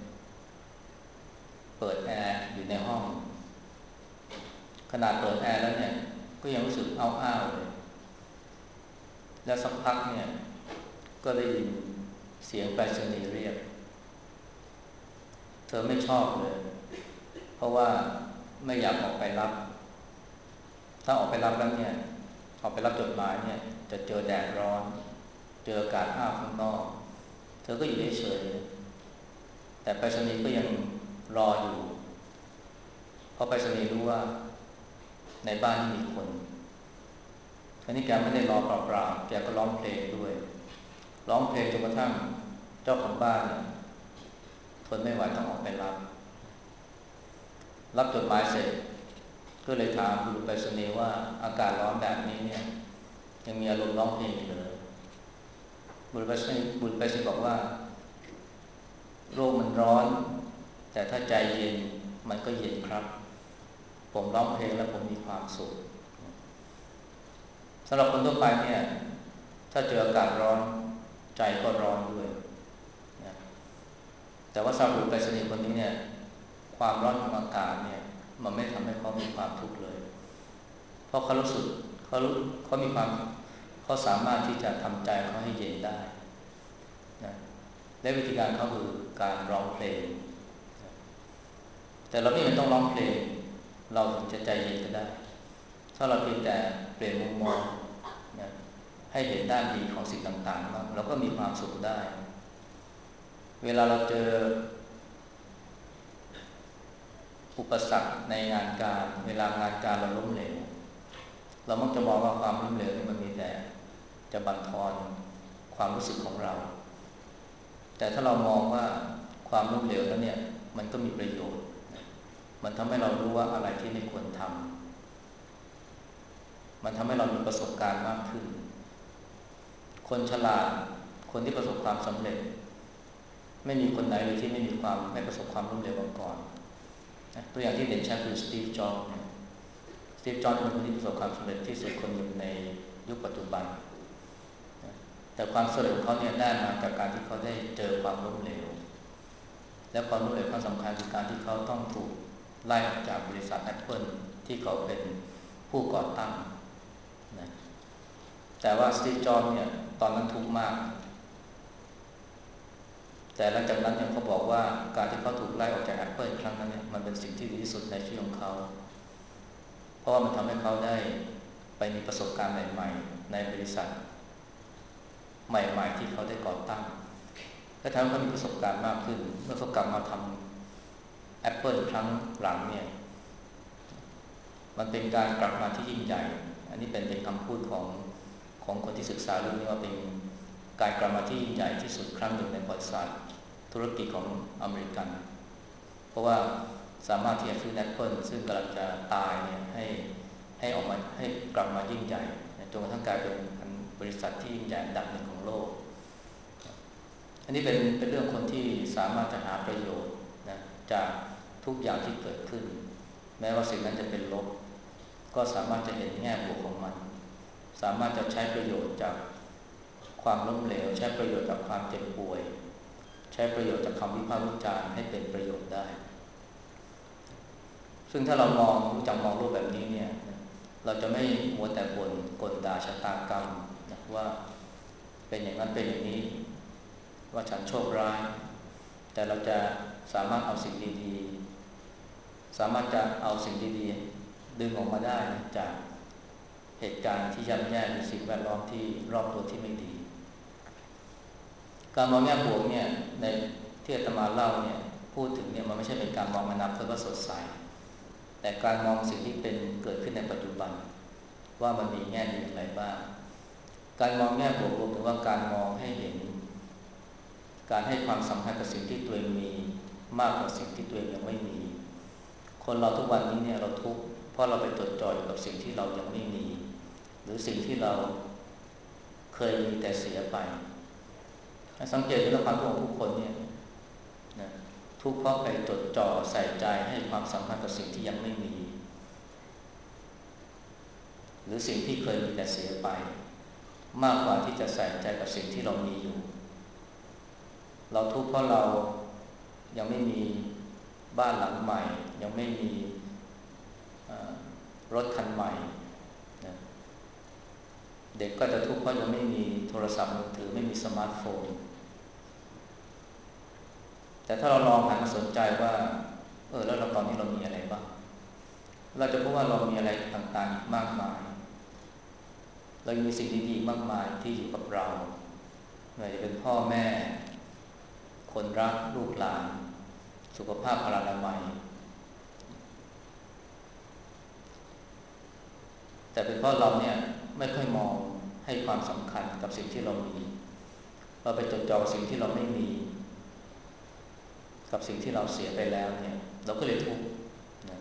เปิดแอร์อยู่ในห้องขนาดเปิดแอร์แล้วเนี่ยก็ยังรู้สึกอ้าวๆเลยแล้วสักพักเนี่ยก็ได้ยินเสียงไปรษณีย์เรียกเธอไม่ชอบเลยเพราะว่าไม่อยากออกไปรับถ้าออกไปรับแล้วเนี่ยออกไปรับจดหมายเนี่ยจะเจอแดดร้อนเจออากาศอ้าวข้างนอกเธอก็อยู่เฉยๆแต่ไปรษณีย์ก็ยังรออยู่เพราะไปรษณีย์รู้ว่าในบ้านมีคนอันนี้แกไม่ได้รอเปล่าๆแกก็ร้องเพลงด้วยร้องเพลงจนกระทั่งเจ้าของบ้านเนี่ยทนไม่ไหวต้องออกไปรับรับจดหมายเสร็จก็เลยถามบุรุษไปรษณีย์ว่าอากาศร้อนแบบนี้เนี่ยยังมีอารมณ์ร้องเพลงอยู่เลยบุรุษไปรษณีย์บุรุษไปรษณีย์บอกว่าโลกมันร้อนแต่ถ้าใจเย็นมันก็เย็นครับผมร้องเพลงแล้วผมมีความสุขสำหรับคนทั่วไปเนี่ยถ้าเจออากาศร้อนใจก็ร้อนด้วยนะแต่ว่าสำหรับบุรุษไปรษณีย์คนนี้เนี่ยความร้อนของอากาศเนี่ยมันไม่ทำให้เขามีความทุกข์เลยเพราะเขารู้สึกเขารู้เขามีความเขาสามารถที่จะทำใจเขาให้เย็นได้นะและวิธีการเขาคือการร้องเพลงนะแต่เราไม่จำเป็นต้องร้องเพลงเราถึงจะใจเย็นก็ได้ถ้าเราเพียงแต่เปลี่ยนมุมมองนะให้เห็นด้านดีของสิ่งต่างๆบ้างเราก็มีความสุขได้เวลาเราเจออุปสรรคในงานการเวลางานการเราล้มเหลวเรามักจะมองว่าความล้มเหลวนี่มันมีแต่จะบั่นทอนความรู้สึกของเราแต่ถ้าเรามองว่าความล้มเหลวนั้นเนี่ยมันก็มีประโยชน์มันทำให้เรารู้ว่าอะไรที่ไม่ควรทำมันทำให้เรามีประสบการณ์มากขึ้นคนฉลาดคนที่ประสบความสำเร็จไม่มีคนไหนเลยที่ไม่มีความไม่ประสบความล้มเหลวมาก่อนตัวอย่างที่เด่นชัดคือสตีฟ จ็อบส์สตีฟ จ็อบส์เป็นคนที่ประสบความสำเร็จที่สุดคนหนึ่งในยุคปัจจุบันแต่ความสำเร็จของเขาเนี่ยได้มาจากการที่เขาได้เจอความล้มเหลวและความล้มเหลวครั้งสำคัญคือการที่เขาต้องถูกไล่ออกจากบริษัท Apple ที่เขาเป็นผู้ก่อตั้งนะแต่ว่าสตีฟ จ็อบส์เนี่ยตอนนั้นทุกข์มากแต่หลังจากนั้นเนี่ยเขาบอกว่าการที่เขาถูกไล่ออกจาก Apple ครั้งนั้นเนี่ยมันเป็นสิ่งที่ดีที่สุดในชีวิตของเขาเพราะว่ามันทำให้เขาได้ไปมีประสบการณ์ใหม่ๆในบริษัทใหม่ๆที่เขาได้ก่อตั้งและทำให้เขามีประสบการณ์มากขึ้นเมื่อเขากลับมาทำ Apple ครั้งหลังเนี่ยมันเป็นการกลับมาที่ยิ่งใหญ่อันนี้เป็นเป็นคำพูดของของคนที่ศึกษาเรื่องนี้ว่าเป็นการกลับมาที่ยิ่งใหญ่ที่สุดครั้งหนึ่งในประวัติศาสตร์ธุรกิจของอเมริกันเพราะว่าสามารถที่จะซื้อ Apple ซึ่งกำลังจะตายเนี่ยให้ให้ออกมาให้กลับมายิ่งใหญ่จนกระทั่งกลายเป็นบริษัทที่ยิ่งใหญ่อันดับหนึ่งของโลกอันนี้เป็นเป็นเรื่องคนที่สามารถจะหาประโยชน์นะจากทุกอย่างที่เกิดขึ้นแม้ว่าสิ่งนั้นจะเป็นลบก็สามารถจะเห็นแง่บวกของมันสามารถจะใช้ประโยชน์จากความล้มเหลวใช้ประโยชน์จากความเจ็บป่วยใช้ประโยชน์จากคำวิพากษ์วิจารณ์ให้เป็นประโยชน์ได้ซึ่งถ้าเรามองรู้จักมองโลกแบบนี้เนี่ยเราจะไม่มัวแต่บ่นกลด่าชะตากรรมนะว่าเป็นอย่างนั้นเป็นอย่างนี้ว่าฉันโชคร้ายแต่เราจะสามารถเอาสิ่งดีๆสามารถจะเอาสิ่งดีดึงออกมาได้จากเหตุการณ์ที่ย่ำแย่หรือสิ่งแวดล้อมที่รอบตัวที่ไม่ดีการมองแง่บวกเนี่ยในที่อาตมาเล่าเนี่ยพูดถึงเนี่ยมันไม่ใช่เป็นการมองอนาคตว่าสดใสแต่การมองสิ่งที่เป็นเกิดขึ้นในปัจจุบันว่ามันมีแง่ดีอย่างไรบ้างการมองแง่บวกรวมถึงว่าการมองให้เห็นการให้ความสำคัญกับสิ่งที่ตัวเองมีมากกว่าสิ่งที่ตัวเองยังไม่มีคนเราทุกวันนี้เนี่ยเราทุกข์เพราะเราไปจดจ่ออยู่กับสิ่งที่เรายังไม่มีหรือสิ่งที่เราเคยมีแต่เสียไปสังเกตดูความทุกข์ของผู้คนเนี่ยนะทุกข์เพราะไปจดจ่อใส่ใจให้ความสำคัญกับสิ่งที่ยังไม่มีหรือสิ่งที่เคยมีแต่เสียไปมากกว่าที่จะใส่ใจกับสิ่งที่เรามีอยู่เราทุกข์เพราะเรายังไม่มีบ้านหลังใหม่ยังไม่มีรถคันใหม่นะเด็กก็จะทุกข์เพราะยังไม่มีโทรศัพท์มือถือไม่มีสมาร์ทโฟนแต่ถ้าเราลองหันมาสนใจว่าเออแล้วเราตอนนี้เรามีอะไรบ้างเราจะพบว่าเรามีอะไรต่างๆอีกมากมายเรามีสิ่งดีๆมากมายที่อยู่กับเราไม่ว่าจะเป็นพ่อแม่คนรักลูกหลานสุขภาพพลานามัยแต่เป็นเพราะเราเนี่ยไม่ค่อยมองให้ความสำคัญกับสิ่งที่เรามีเราไปจดจ่อสิ่งที่เราไม่มีกับสิ่งที่เราเสียไปแล้วเนี่ยเราก็เลยทุกข์นะ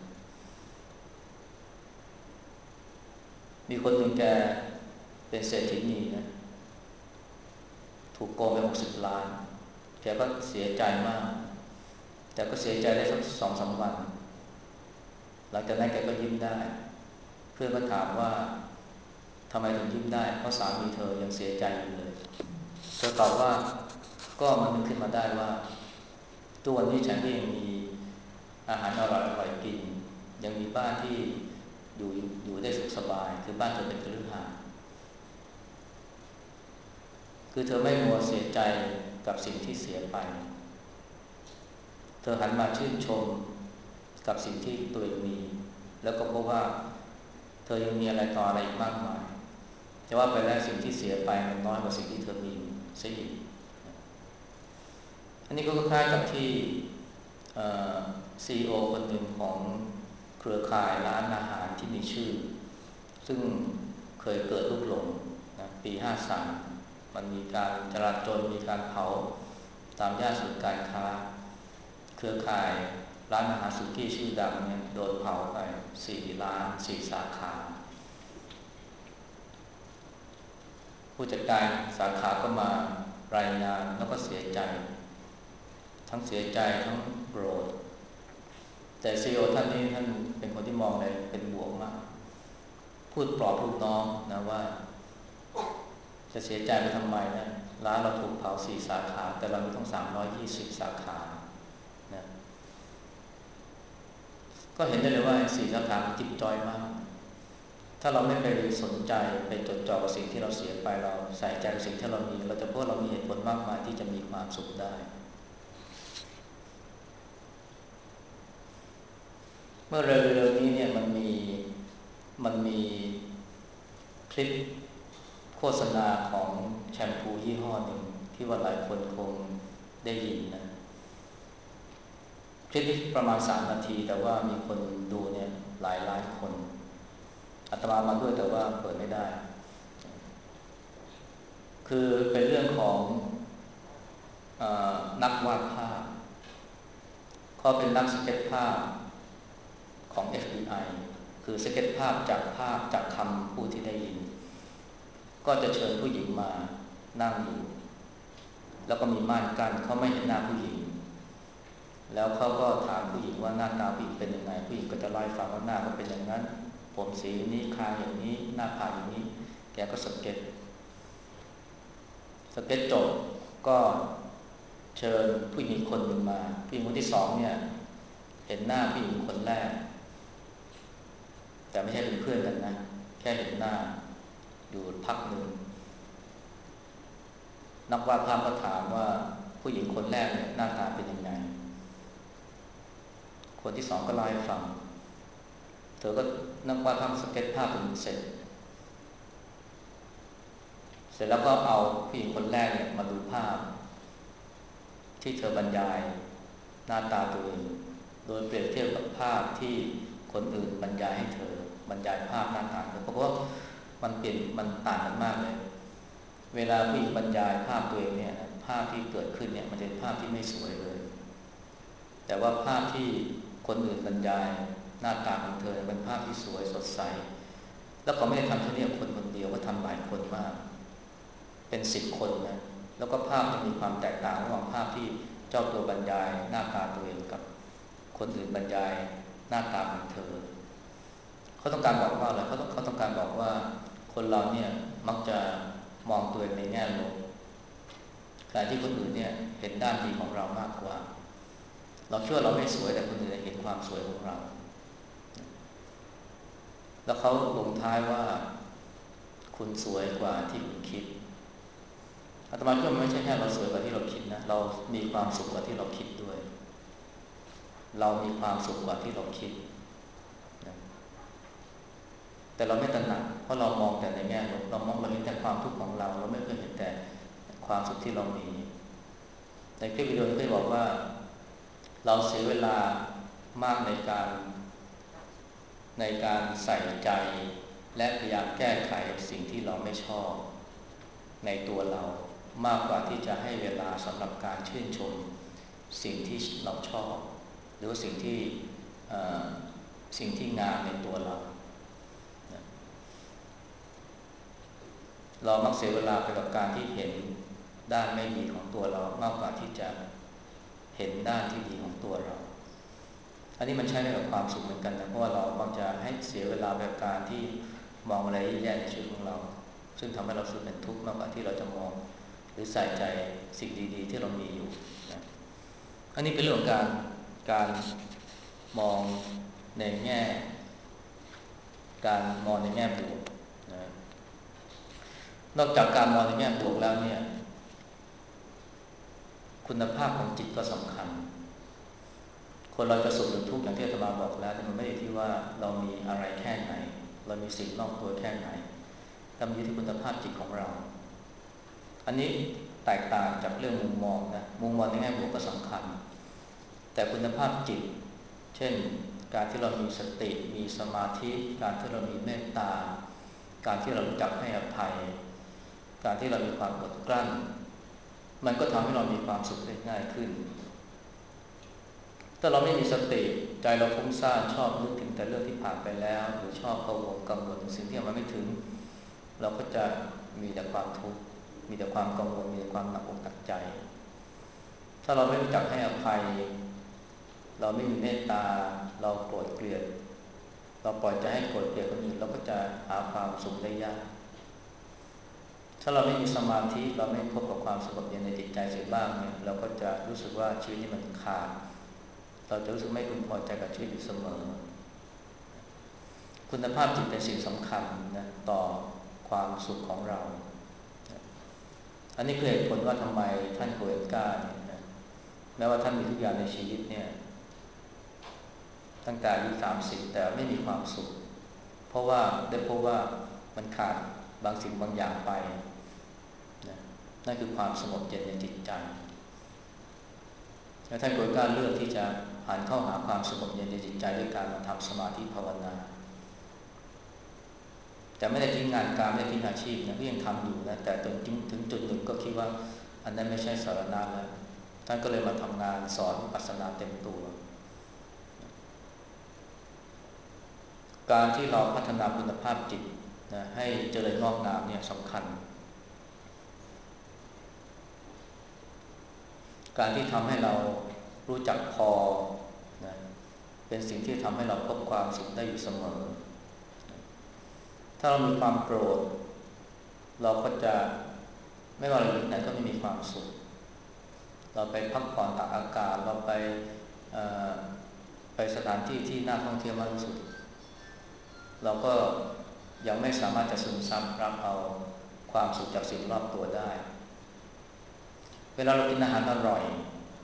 มีคนหนึ่งแกเป็นเศรษฐีนีนะถูกโกงไปหกสิบล้านแกก็เสียใจมากแต่ก็เสียใจได้สักสองสามวันหลังจากนั้นแกก็ยิ้มได้เพื่อนก็ถามว่าทำไมถึงยิ้มได้เพราะสามีเธอยังเสียใจอยู่เลยเธอตอบว่าก็มันนึกขึ้นมาได้ว่าตัวนี้ฉันก็ยังมีอาหารอร่อยอร่อยกินยังมีบ้านที่อยู่อยู่ได้สุขสบายคือบ้านเธอเป็นคฤหาสน์คือเธอไม่มัวเสียใจกับสิ่งที่เสียไปเธอหันมาชื่นชมกับสิ่งที่ตัวเองมีแล้วก็พบว่าเธอยังมีอะไรต่ออะไรอีกมากมายแต่ว่าไปแล้วสิ่งที่เสียไปมันน้อยกว่าสิ่งที่เธอมีเสียอีกอันนี้ก็คล้ายกับที่ซี อี โอ คนหนึ่งของเครือข่ายร้านอาหารที่มีชื่อซึ่งเคยเกิดลุกหลงนะปีห้าสามมันมีการจราจรมีการเผาตามย่านศูนย์การค้าเครือข่ายร้านอาหารสุกี้ชื่อดังเนี่ยโดนเผาไปสี่ร้านสี่สาขาผู้จัดการสาขาก็มารายงานแล้วก็เสียใจทั้งเสียใจทั้งโกรธแต่ ซี อี โอ ท่านนี้ท่านเป็นคนที่มองอะไรเป็นบวกมากพูดปลอบลูกน้องนะว่าจะเสียใจไปทำไมนะร้านเราถูกเผาสี่สาขาแต่เรามีต้องสามร้อยยี่สิบสาขานะก็เห็นได้เลยว่าสี่สาขาจิบจอยมากถ้าเราไม่ไปสนใจไปจดจ่อกับสิ่งที่เราเสียไปเราใส่ใจกับสิ่งที่เรามีเราจะพบว่าเรามีเหตุผลมากมายที่จะมีความสุขได้เมื่อเร็วๆนี้เนี่ยมันมีมันมีคลิปโฆษณาของแชมพูยี่ห้อหนึ่งที่ว่าหลายคนคงได้ยินนะคลิปนี้ประมาณสามนาทีแต่ว่ามีคนดูเนี่ยหลายล้านคนอาตมามาด้วยแต่ว่าเปิดไม่ได้คือเป็นเรื่องของอนักวาดภาพเขาเป็นนักสเก็ตภาพของ เอฟ บี ไอ คือสเก็ตภาพจากภาพจากคำพูดที่ได้ยินก็จะเชิญผู้หญิงมานั่งอยู่แล้วก็มีม่านกั้นเขาไม่เห็นหน้าผู้หญิงแล้วเขาก็ถามผู้หญิงว่าหน้าตาผู้หญิงเป็นยังไงผู้หญิงก็จะเล่าให้ฟังว่าหน้าเขาเป็นอย่างนั้นผมสีนี้คางอย่างนี้หน้าผากอย่างนี้แกก็สเก็ตสเก็ตจบก็เชิญผู้หญิงคนหนึ่งมาผู้หญิงคนที่สองเนี่ยเห็นหน้าผู้หญิงคนแรกแต่ไม่ใช่เป็นเพื่อนกันนะแค่เห็นหน้าอยู่พักหนึ่งนักวาดภาพก็ถามว่าผู้หญิงคนแรกเนี่ยหน้าตาเป็นยังไงคนที่สองก็เล่าให้ฟังธอก็นั่งวาดภาพสเก็ตภาพจนเสร็จเสร็จแล้วก็เอาผู้หญิงคนแรกเนี่ยมาดูภาพที่เธอบรรยายหน้าตาตัวเองโดยเปรียบเทียบกับภาพที่คนอื่นบรรยายให้เธอบรรยายภาพหน้าตาเธอเพราะว่ามันเปลี่ยนมันต่างกันมากเลยเวลาผู้หญิงบรรยายภาพตัวเองเนี่ยภาพที่เกิดขึ้นเนี่ยมันเป็นภาพที่ไม่สวยเลยแต่ว่าภาพที่คนอื่นบรรยายหน้าตาของเธอเป็นภาพที่สวยสดใสแล้วเขาไม่ได้ทำแค่นี้คนคนเดียวก็ทำหลายคนมากเป็นสิบคนนะแล้วก็ภาพจะมีความแตกต่างระหว่างภาพที่เจ้าตัวบรรยายหน้าตาตัวเองกับคนอื่นบรรยายหน้าตาของเธอเขาต้องการบอกว่าอะไรเขาต้องเขาต้องการบอกว่าคนเราเนี่ยมักจะมองตัวเองในแง่ลบขณะที่คนอื่นเนี่ยเห็นด้านดีของเรามากกว่าเราเชื่อเราไม่สวยแต่คนอื่นเห็นความสวยของเราแล้วเขาลงท้ายว่าคุณสวยกว่าที่คุณคิดอาตมาคิดว่าไม่ใช่แค่เราสวยกว่าที่เราคิดนะเรามีความสุขกว่าที่เราคิดด้วยเรามีความสุขกว่าที่เราคิดนะแต่เราไม่ตระหนักเพราะเรามองแต่ในแง่ลบเรามองเราเห็นแต่ความทุกข์ของเราเราไม่เคยเห็นแต่ความสุขที่เรามีในคลิปวิดีโอนี้ได้บอกว่าเราเสียเวลามากในการในการใส่ใจและพยายามแก้ไขสิ่งที่เราไม่ชอบในตัวเรามากกว่าที่จะให้เวลาสำหรับการชื่นชมสิ่งที่เราชอบหรือว่าสิ่งที่สิ่งที่งามในตัวเราเรามักเสียเวลาไปกับการที่เห็นด้านไม่ดีของตัวเรามากกว่าที่จะเห็นด้านที่ดีของตัวเราอันนี้มันใช้ได้กับความสุขเหมือนกันนะเพราะว่าเรามักจะให้เสียเวลาแบบการที่มองอะไรแย่ในชีวิตของเราซึ่งทำให้เรารู้สึกเป็นทุกข์มากกว่าที่เราจะมองหรือใส่ใจสิ่งดีๆที่เรามีอยู่นะอันนี้เป็นเรื่องของการการมองในแง่การมองในแง่บวกนะนอกจากการมองในแง่บวกแล้วเนี่ยคุณภาพของจิตก็สำคัญคนเราจะสุขหรือทุกข์อย่างที่อาตมาบอกแล้วมันไม่ได้ที่ว่าเรามีอะไรแค่ไหนเรามีสิ่งรอบตัวแค่ไหนแต่มันอยู่ที่คุณภาพจิตของเราอันนี้แตกต่างจากเรื่องมุมมองนะมุมมองในแง่บวกก็สำคัญแต่คุณภาพจิตเช่นการที่เรามีสติมีสมาธิการที่เรามีเมตตาการที่เรารู้จักให้อภัยการที่เรามีความอดกลั้นมันก็ทำให้เรามีความสุขได้ง่ายขึ้นถ้าเราไม่มีสติใจเราฟุ้งซ่านชอบนึกถึงแต่เรื่องที่ผ่านไปแล้วหรือชอบพะวงกังวลสิ่งที่มันไม่ถึงเราก็จะมีแต่ความทุกข์มีแต่ความกังวลมีแต่ความหนักอกหนักใจถ้าเราไม่รู้จักให้อภัยเราไม่มีเมตตาเราโกรธเกลียดเราปล่อยใจให้โกรธเกลียดคนอื่นเราก็จะหาความสุขได้ยากถ้าเราไม่มีสมาธิเราไม่พบกับความสงบเย็นในจิตใจเสียบ้างเนี่ยเราก็จะรู้สึกว่าชีวิตนี้มันขาดเราจะรู้สึกไม่พึงพอใจกับชีวิตอยู่เสมอคุณภาพจิตเป็นสิ่งสำคัญนะต่อความสุขของเราอันนี้คือเหตุผลว่าทำไมท่านโคเอนกาเนี่ยนะแม้ว่าท่านมีทุกอย่างในชีวิตเนี่ยตั้งแต่อายุสามสิบแต่ไม่มีความสุขเพราะว่าได้พบว่ามันขาดบางสิ่งบางอย่างไปนะนั่นคือความสงบเย็นในจิตใจและท่านโคเอนกาเลือกที่จะหันเข้าหาความสงบเย็นในจิตใจด้วยการมาทำสมาธิภาวนาแต่ไม่ได้ทิ้งงานการไม่ได้ทิ้งอาชีพนะก็ยังทำอยู่นะแต่ถึงถึงจุดหนึ่งก็คิดว่าอันนั้นไม่ใช่สารณะแล้วท่านก็เลยมาทำงานสอนวิปัสสนาเต็มตัวการที่เราพัฒนาคุณภาพจิตนะให้เจริญงอกงามเนี่ยสำคัญการที่ทำให้เรารู้จักพอนะเป็นสิ่งที่ทำให้เราพบความสุขได้อยู่เสมอถ้าเรามีความโกรธเราก็จะไม่ว่าเราอยู่ที่ไหนก็ไม่มีความสุขเราไปพักผ่อนตากอากาศเราไปไปสถานที่ที่น่าท่องเที่ยวมากที่สุดเราก็ยังไม่สามารถจะซึมซับรับเอาความสุขจากสิ่งรอบตัวได้เวลาเรากินอาหารอร่อย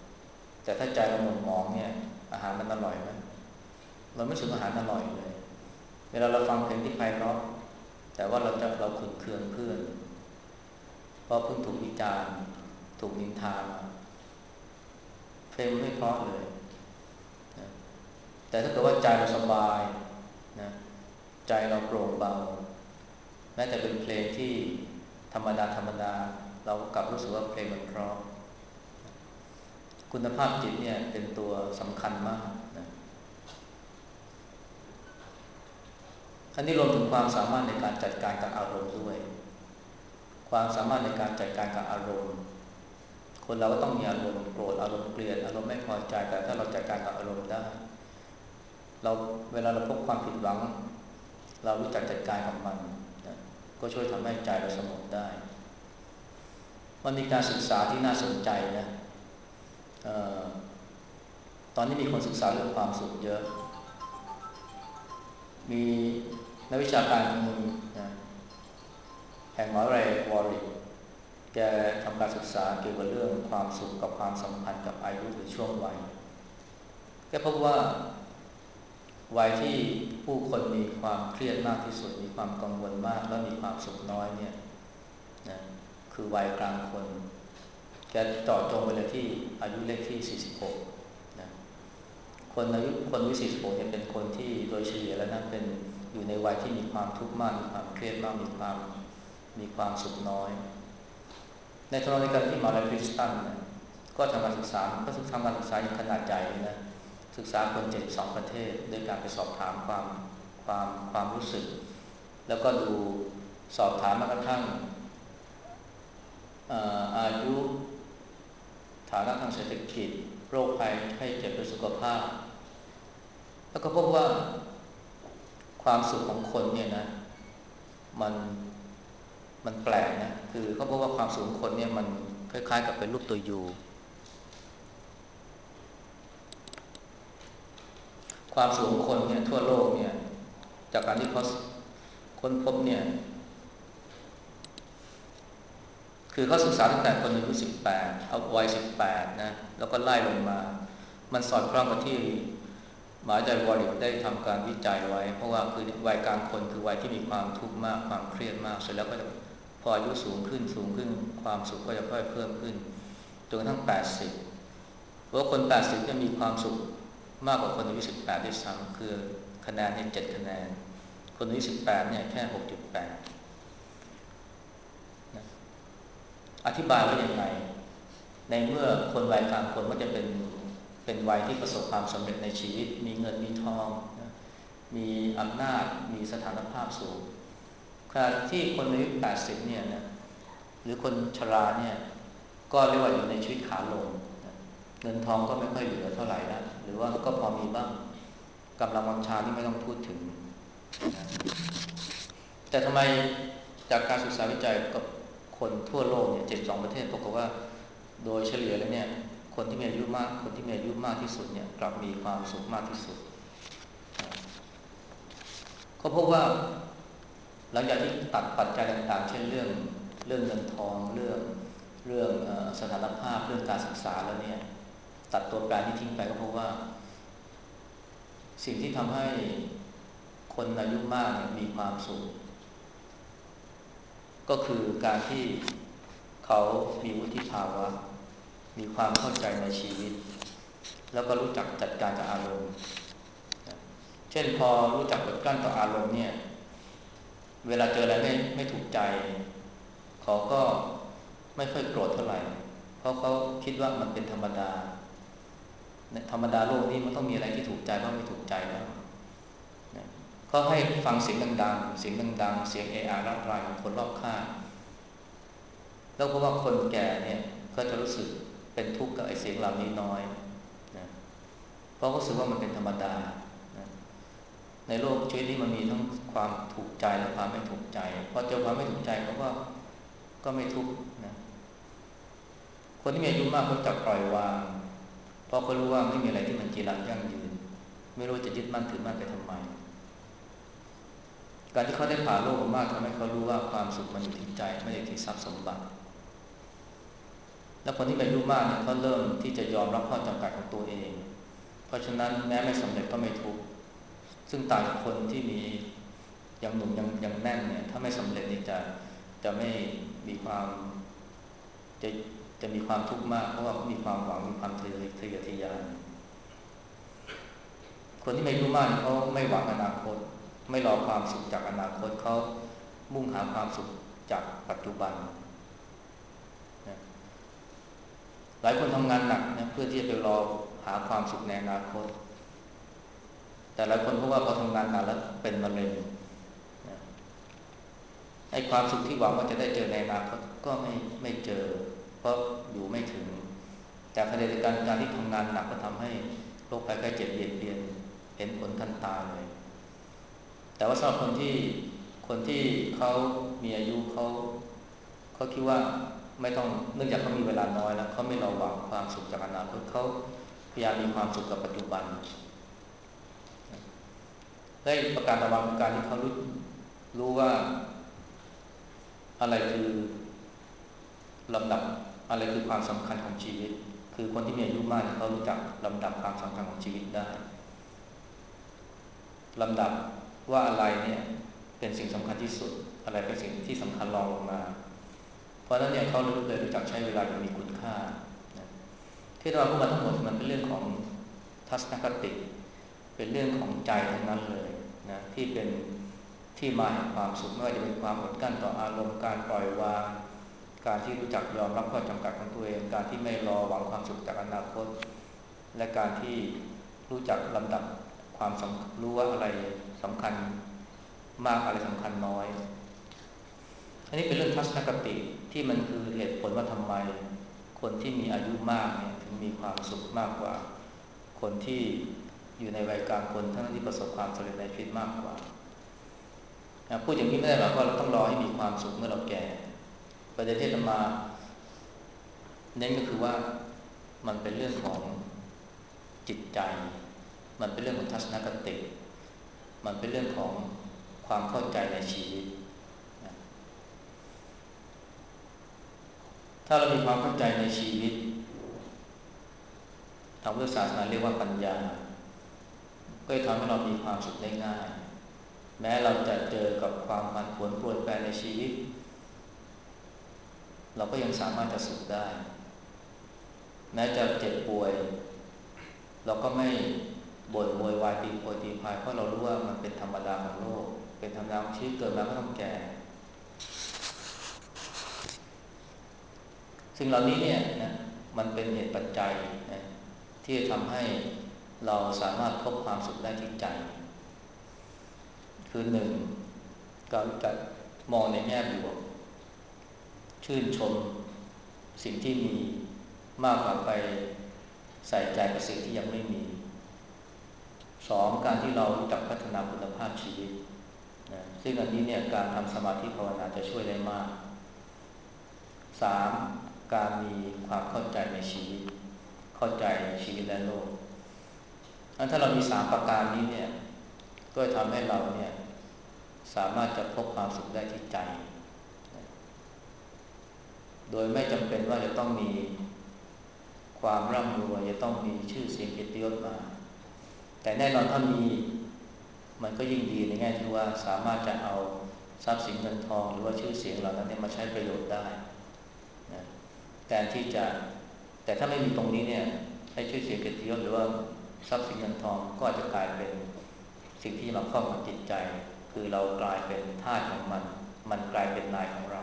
แต่ถ้าใจเราหม่นหมองเนี่ยอาหารมันอร่อยไหมเราไม่รู้สึกอาหารอร่อยเลยเวลาเราฟังเพลงที่ไพเราะแต่ว่าเราจะเราขุนเคืองเพื่อนเพราะเพิ่งถูกวิจารณ์ถูกนินทามาเพลงไม่เพราะเลยนะแต่ถ้าเกิดว่าใจเราสบายนะใจเราโปร่งเบาแม้แต่เป็นเพลงที่ธรรมดาธรรมดาเรากลับรู้สึกว่าเพลงมันเพราะคุณภาพจิตเนี่ยเป็นตัวสำคัญมากนะอันนี้รวมถึงความสามารถในการจัดการกับอารมณ์ด้วยความสามารถในการจัดการกับอารมณ์คนเราก็ต้องมีอารมณ์โกรธอารมณ์เกลียดอารมณ์ไม่พอใจแต่ถ้าเราจัดการกับอารมณ์ได้เราเวลาเราพบความผิดหวังเรารู้จักจัดการกับมันนะก็ช่วยทำให้ใจเราสงบได้มันมีการศึกษาที่น่าสนใจนะเอ่อตอนนี้มีคนศึกษาเรื่องความสุขเยอะมีนักวิชาการคนหนึ่งนะแห่งมหาวิทยาลัยวอริกแกทำการศึกษาเกี่ยวกับเรื่องความสุขกับความสัมพันธ์กับอายุหรือช่วงวัยแกพบว่าวัยที่ผู้คนมีความเครียดมากที่สุดมีความกังวลมากและมีความสุขน้อยเนี่ยนะคือวัยกลางคนแกเจาะจงไปเลยที่อายุเลขที่สี่สิบหกนะคนอายุคนอายุสี่สิบหกเนี่ยเป็นคนที่โดยเฉลี่ยแล้วนะเป็นอยู่ในวัยที่มีความทุกข์มากมีความเครียดมากมีความมีความสุขน้อยในทางการที่มหาวิทยาลัยพรินสตันเนี่ยก็ทำการศึกษาก็ทำการศึกษาอย่างขนาดใหญ่เลยนะศึกษาคนเจ็ดสิบสองประเทศด้วยการไปสอบถามความความความรู้สึกแล้วก็ดูสอบถามแม้กระทั่งอายุฐานะทางเศรษฐกิจโรคภัยไข้เจ็บและสุขภาพแล้วก็พบว่าความสุขของคนเนี่ยนะมันมันแปลกนะคือเขาพบว่าความสุขของคนเนี่ยมันคล้ายๆกับเป็นรูปตัวยูความสุขของคนเนี่ยทั่วโลกเนี่ยจากการที่เขาค้นพบเนี่ยคือเขาศึกษาตั้งแต่คนอายุสิบแปดเอาวัยสิบแปดนะแล้วก็ไล่ลงมามันสอดคล้องกับที่มหาวิทยาลัยวอริกได้ทำการวิจัยไว้เพราะว่าคือวัยกลางคนคือวัยที่มีความทุกข์มากความเครียดมากเสร็จแล้วก็จะพออายุสูงขึ้นสูงขึ้นความสุขก็จะค่อยเพิ่มขึ้นจนกระทั่งแปดสิบเพราะคนแปดสิบจะมีความสุขมากกว่าคนอายุสิบแปดด้วยซ้ำคือคะแนนเนี่ยเจ็ดคะแนนคนอายุสิบแปดเนี่ยแค่ หกจุดแปด นะอธิบายว่าอย่างไรในเมื่อคนวัยกลางคนก็จะเป็นเป็นวัยที่ประสบความสำเร็จในชีวิตมีเงินมีทองนะมีอำนาจมีสถานภาพสูงขณะที่คนอายุแปดสิบเนี่ยนะหรือคนชราเนี่ยก็เรียกว่าอยู่ในชีวิตขาลงนะเงินทองก็ไม่ค่อยเหลือเท่าไหร่นะหรือว่าก็พอมีบ้างกำลังวังชาที่ไม่ต้องพูดถึงนะแต่ทำไมจากการศึกษาวิจัยกับคนทั่วโลกเนี่ยเจ็ดสิบสองประเทศพบว่าโดยเฉลี่ยแล้วเนี่ยคนที่มีอายุมากคนที่มีอายุมากที่สุดเนี่ยกลับมีความสุขมากที่สุดเขาพบว่าหลังจากที่ตัดปัจจัยต่างๆเช่นเรื่องเรื่องเงินทองเรื่องเรื่องสถานภาพเรื่องการศึกษาแล้วเนี่ยตัดตัวแปรที่ทิ้งไปก็พบว่าสิ่งที่ทำให้คนอายุมากมีความสุขก็คือการที่เขามีวุฒิภาวะมีความเข้าใจในชีวิตแล้วก็รู้จักจัดการกับอารมณ์เช่นพอรู้จักอดกลั้นต่ออารมณ์เนี่ยเวลาเจออะไรไม่ไม่ถูกใจเขาก็ไม่ค่อยโกรธเท่าไหร่เพราะเขาคิดว่ามันเป็นธรรมดาธรรมดาโลกนี้มันต้องมีอะไรที่ถูกใจบ้างไม่ถูกใจบ้างเขาให้ฟังเสียงดังๆเสียงดังๆเสียงเอะอะระรายของคนรอบข้างแล้วเพราะว่าคนแก่เนี่ยก็จะรู้สึกเป็นทุกข์กับไอ้เสียงเหล่านี้น้อยนะเพราะเขาสึกว่ามันเป็นธรรมดานะในโลกชีวิตนี้มันมีทั้งความถูกใจและความไม่ถูกใจพอเจอความไม่ถูกใจเขาก็ก็ไม่ทุกข์นะคนที่มีอายุมากเขาจะปล่อยวางเพราะเขารู้ว่าไม่มีอะไรที่มันจีรังยั่งยืนไม่รู้จะยึดมั่นถือมั่นไปทำไมการที่เขาได้ผ่านโลกมากทำให้เขารู้ว่าความสุขมันอยู่ที่ใจไม่ได้ที่ทรัพย์สมบัติแล้วคนที่มีอายุมากเนี่ยเขาเริ่มที่จะยอมรับข้อจำกัดของตัวเองเพราะฉะนั้นแม้ไม่สำเร็จก็ไม่ทุกข์ซึ่งต่างจากคนที่มียังหนุ่มยังยังแน่นเนี่ยถ้าไม่สำเร็จนี่จะจะไม่มีความจะจะมีความทุกข์มากเพราะว่ามีความหวังมีความทะเยอทะเยอทะยานคนที่ไม่อายุมากเขาไม่หวังอนาคตไม่รอความสุขจากอนาคตเขามุ่งหาความสุขจากปัจจุบันนะหลายคนทำงานหนักนะเพื่อที่จะไปรอหาความสุขในอนาคตแต่หลายคนพบว่าพอทำงานหนักแล้วเป็นมะเร็งนะไอ้ความสุขที่หวังว่าจะได้เจอในอนาคตก็ไม่ไม่เจอเพราะอยู่ไม่ถึงแต่ขณะเดียวกันการที่ทำงานหนักก็ทำให้โรคภัยไข้เจ็บเบียดเบียนเห็นผลทันตาเลยแต่ว่าสำหรับคนที่คนที่เขามีอายุเขาเขาคิดว่าไม่ต้องเนื่องจากเขามีเวลาน้อยแล้วเขาไม่รอหวังความสุขจากอนาคตเขาพยายามมีความสุขกับปัจจุบันได้ประการระวังการที่เขารู้รู้ว่าอะไรคือลำดับอะไรคือความสำคัญของชีวิตคือคนที่มีอายุมากเขารู้จักลำดับความสำคัญของชีวิตได้ลำดับว่าอะไรเนี่ยเป็นสิ่งสำคัญที่สุดอะไรเป็นสิ่งที่สำคัญรองลงมาเพราะฉะนั้นเนี่ยเขาเลยรู้จักใช้เวลาอย่างมีคุณค่าที่เราพูดมาทั้งหมดมันเป็นเรื่องของทัศนคติเป็นเรื่องของใจทั้งนั้นเลยนะที่เป็นที่มาแห่งความสุขไม่ว่าจะเป็นความอดกลั้นต่ออารมณ์การปล่อยวางการที่รู้จักยอมรับข้อจำกัดของตัวเองการที่ไม่รอหวังความสุขจากอนาคตและการที่รู้จักลำดับความสำรู้ว่าอะไรสำคัญมากอะไรสำคัญน้อยอันนี้เป็นเรื่องทัศนคติที่มันคือเหตุผลว่าทำไมคนที่มีอายุมากเนี่ยถึงมีความสุขมากกว่าคนที่อยู่ในวัยกลางคนทั้งที่ประสบความสำเร็จในชีวิตมากกว่าพูดอย่างนี้ไม่ได้หรอกว่าเราต้องรอให้มีความสุขเมื่อเราแก่ประเด็นที่จะมาเน้นก็คือว่ามันเป็นเรื่องของจิตใจมันเป็นเรื่องของทัศนคติมันเป็นเรื่องของความเข้าใจในชีวิตถ้าเรามีความเข้าใจในชีวิตทางพุทธศาสนาเรียกว่าปัญญาก็จะทำให้เรามีความสุขได้ง่ายแม้เราจะเจอกับความผันผวนโปรยแปรในชีวิตเราก็ยังสามารถจะสุขได้แม้จะเจ็บป่วยเราก็ไม่บ่นโวยวายตีโพยตีพายเพราะเรารู้ว่ามันเป็นธรรมดาของโลกเป็นธรรมดาของชีวิตเกิดมาก็ต้องแก่สิ่งเหล่านี้เนี่ยนะมันเป็นเหตุปัจจัยนะที่จะทำให้เราสามารถพบความสุขได้ที่ใจคือหนึ่งการจัดมองในแง่บวกชื่นชมสิ่งที่มีมากกว่าไปใส่ใจกับสิ่งที่ยังไม่มีสองการที่เรารู้จักพัฒนาคุณภาพชีวิตนะซึ่งอันนี้เนี่ยการทำสมาธิภาวนาจะช่วยได้มากสามการมีความเข้าใจในชีวิตเข้าใจชีวิตและโลกถ้าเรามีสามประการนี้เนี่ยก็จะทำให้เราเนี่ยสามารถจะพบความสุขได้ที่ใจโดยไม่จำเป็นว่าจะต้องมีความร่ำรวยจะต้องมีชื่อเสียงเกียรติยศมาแต่แน่นอนถ้ามีมันก็ยิ่งดีในแง่ที่ว่าสามารถจะเอาทรัพย์สินเงินทองหรือว่าชื่อเสียงเหล่านั้นเนี่ยมาใช้ประโยชน์ได้นะแทนที่จะแต่ถ้าไม่มีตรงนี้เนี่ยให้ชื่อเสียงเกียรติยศหรือว่าทรัพย์สินเงินทองก็อาจจะกลายเป็นสิ่งที่มาครอบงำจิตใจคือเรากลายเป็นทาสของมันมันกลายเป็นนายของเรา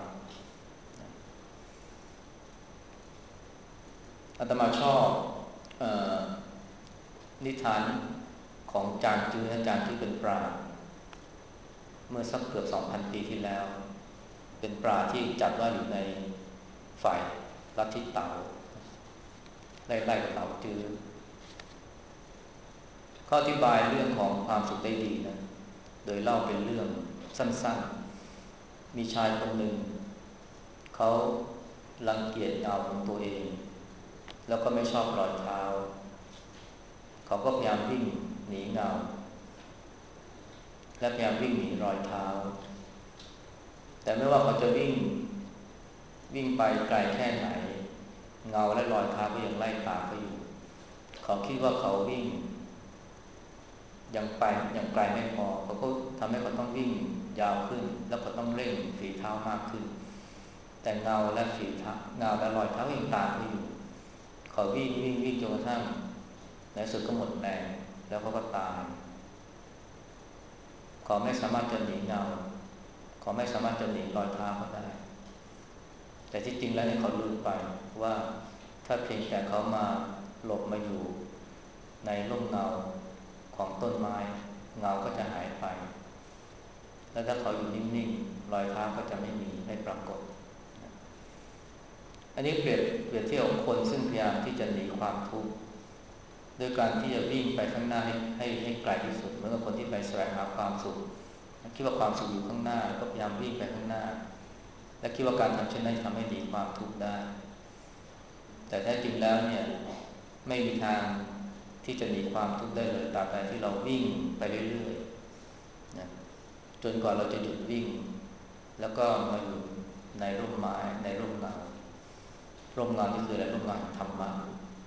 อาตมาชอบเอ่อนิทานของจางจื้อนะจางจื้อเป็นปราชญ์เมื่อสักเกือบ สองพัน ปีที่แล้วเป็นปราชญ์ที่จัดว่าอยู่ในฝ่ายลัทธิเต๋าไล่ๆกับเต๋าจื้อก็อธิบายเรื่องของความสุขได้ดีนะโดยเล่าเป็นเรื่องสั้นๆมีชายคนหนึ่งเขารังเกียจเงาของตัวเองแล้วก็ไม่ชอบรอยเท้าเขาก็พยายามวิ่งหนีเงาและพยายามวิ่งหนีรอยเท้าแต่ไม่ว่าเขาจะวิ่งวิ่งไปไกลแค่ไหนเงาและรอยเท้าก็ยังไล่ตามเขาอยู่เขาคิดว่าเขาวิ่งยังไปยังไกลไม่พอเขาก็ทำให้เขาต้องวิ่งยาวขึ้นแล้วก็ต้องเร่งฝีเท้ามากขึ้นแต่เงาและฝีเท้าเงาและรอยเท้ายังตามเขาอยู่เขาวิ่งวิ่งวิ่งจนกระทั่งในสุดก็หมดแรงแล้วเขาก็ตายเขาไม่สามารถจะหนีเงาเขาไม่สามารถจะหนีรอยเท้าเขาได้แต่ที่จริงแล้วเนี่ยเขาลืมไปว่าถ้าเพียงแต่เขามาหลบมาอยู่ในร่มเงาของต้นไม้เงาก็จะหายไปแล้วถ้าเขาอยู่นิ่งๆรอยเท้าก็จะไม่มีไม่ปรากฏอันนี้เปรียบเปรียบเทียบกับคนซึ่งพยายามที่จะหนีความทุกข์ด้วยการที่จะวิ่งไปข้างหน้าให้ให้ให้ไกลที่สุดเหมือนกับคนที่ไปแสวงหาความสุขคิดว่าความสุขอยู่ข้างหน้าก็พยายามวิ่งไปข้างหน้าและคิดว่าการทำเช่นนั้นทำให้หนีความทุกข์ได้แต่แท้จริงแล้วเนี่ยไม่มีทางที่จะหนีความทุกข์ได้เลยตราบใดที่เราวิ่งไปเรื่อยๆนะจนกว่าเราจะหยุดวิ่งแล้วก็มาอยู่ในร่มไม้ในร่มเงาร่มเงาที่คืออะไรร่มเงาธรรมะ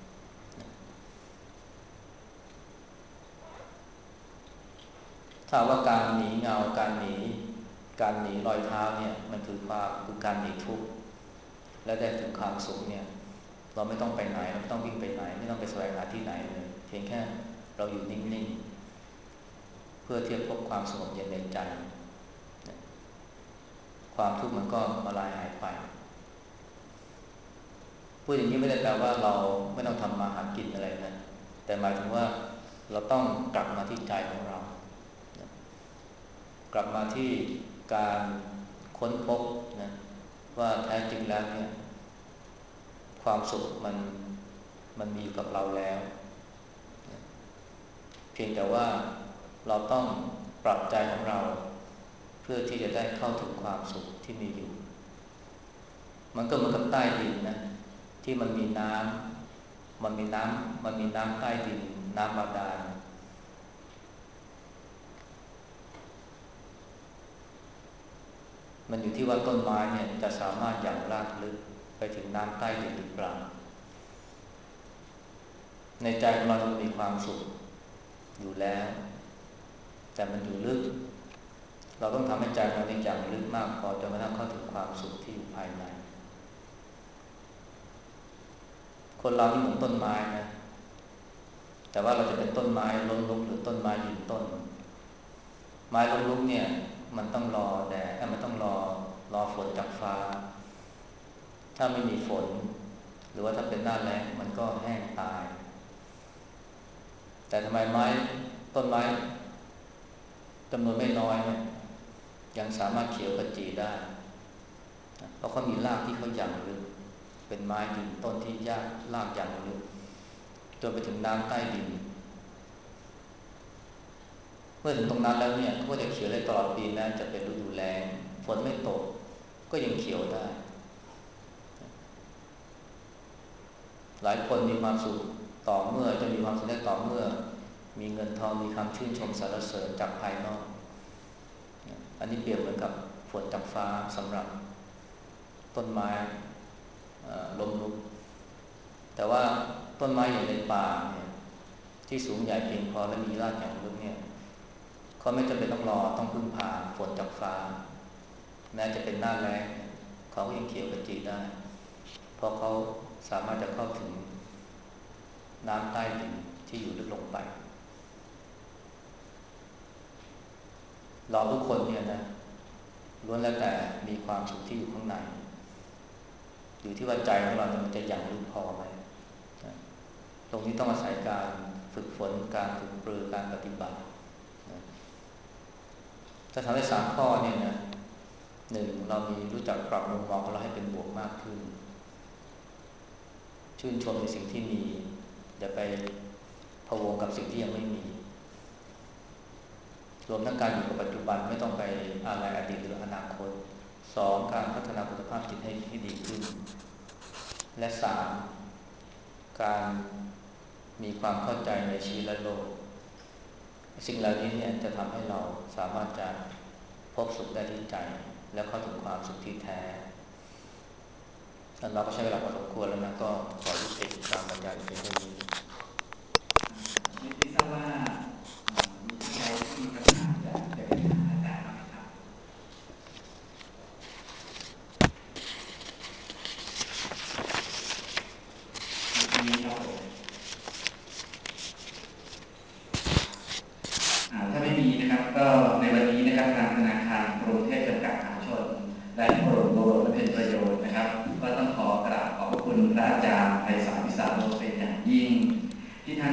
ถ้าว่าการหนีเงาการหนีการหนีรอยเท้าเนี่ยมันคือความคือการหนีทุกข์และได้ถึงความสุขเนี่ยเราไม่ต้องไปไหนเราไม่ต้องวิ่งไปไหนไม่ต้องไปแสวงหาที่ไหนเลยเพียงแค่เราอยู่นิ่งๆเพื่อที่จะพบความสงบเย็นในใจความทุกข์มันก็มาลายหายไปพูดอย่างนี้ไม่ได้แปลว่าเราไม่ต้องทำมาหากินอะไรนะแต่หมายถึงว่าเราต้องกลับมาที่ใจของเรากลับมาที่การค้นพบนะว่าแท้จริงแล้วเนี่ยความสุขมันมันมีอยู่กับเราแล้วเพียงแต่ว่าเราต้องปรับใจของเราเพื่อที่จะได้เข้าถึงความสุขที่มีอยู่มันก็เหมือนกับใต้ดินนะที่มันมีน้ำมันมีน้ำมันมีน้ำใต้ดินน้ำบาดาลมันอยู่ที่ว่าต้นไม้เนี่ยจะสามารถหยั่งรากลึกไปถึงน้ำใต้ดินหรือเปล่าในใจของเรามันมีความสุขอยู่แล้วแต่มันอยู่ลึกเราต้องทำให้ใจเราในอย่างลึกมากพอจนกระทั่งเข้าถึงความสุขที่อยู่ภายในคนเรานี่เหมือนต้นไม้นะแต่ว่าเราจะเป็นต้นไม้ล้มลุกหรือต้นไม้ยืนต้นไม้ล้มลุกเนี่ยมันต้องรอแดดมันต้องรอรอฝนจากฟ้าถ้าไม่มีฝนหรือว่าถ้าเป็นหน้าแล้งมันก็แห้งตายแต่ทำไมไม้ต้นไม้จำนวนไม่น้อยเนี่ยยังสามารถเขียวขจีได้เพราะเขามีรากที่เขาอย่างลึกเป็นไม้ยืนต้นที่ยากรากอย่างลึกจนไปถึงน้ำใต้ดินเมื่อถึงตรงนั้นแล้วเนี่ยเขาก็จะเขียวได้ตลอดปีแม้จะเป็นฤดูแล้งฝนไม่ตกก็ยังเขียวได้หลายคนมีความสุขต่อเมื่อจะมีความสุขได้ต่อเมื่อมีเงินทองมีคำชื่นชมสรรเสริญจากภายนอกอันนี้เปรียบเหมือนกับฝนจากฟ้าสำหรับต้นไม้ล้มลุกแต่ว่าต้นไม้อย่างในป่าเนี่ยที่สูงใหญ่เพียงพอและมีรากอย่างลึกเนี่ยเขาไม่จำเป็นต้องรอต้องพึ่งพาฝนจากฟ้าแม้จะเป็นหน้าแล้งเขาก็ยังเขียวขจีได้เพราะเขาสามารถจะเข้าถึงน้ำใต้ดินที่อยู่ลึกลงไปเราทุกคนเนี่ยนะล้วนแล้วแต่มีความสุขที่อยู่ข้างในอยู่ที่ว่าใจของเรามันจะอย่างลึกพอไหมตรงนี้ต้องอาศัยการฝึกฝนการฝึกปรือการปฏิบัติถ้าทำได้สามข้อเนี่ยนะหนึ่งเรามีรู้จักปรับมุมมองของเราให้เป็นบวกมากขึ้นชื่นชมในสิ่งที่มีอย่าไปพะวงกับสิ่งที่ยังไม่มีรวมทั้งการอยู่กับปัจจุบันไม่ต้องไปอะไรอดีตหรืออนาคตสองการพัฒนาคุณภาพจิตให้ให้ดีขึ้นและสามการมีความเข้าใจในชีวิตและโลกสิ่งเหล่านี้เนี่ยจะทำให้เราสามารถจะพบสุขได้ที่ใจและเข้าถึงความสุขที่แท้เราก็ใช้เวลาพอสมควรแล้วนะก็ขอยุติการบรรยายเพียงเท่านี้ไม่ทราบว่า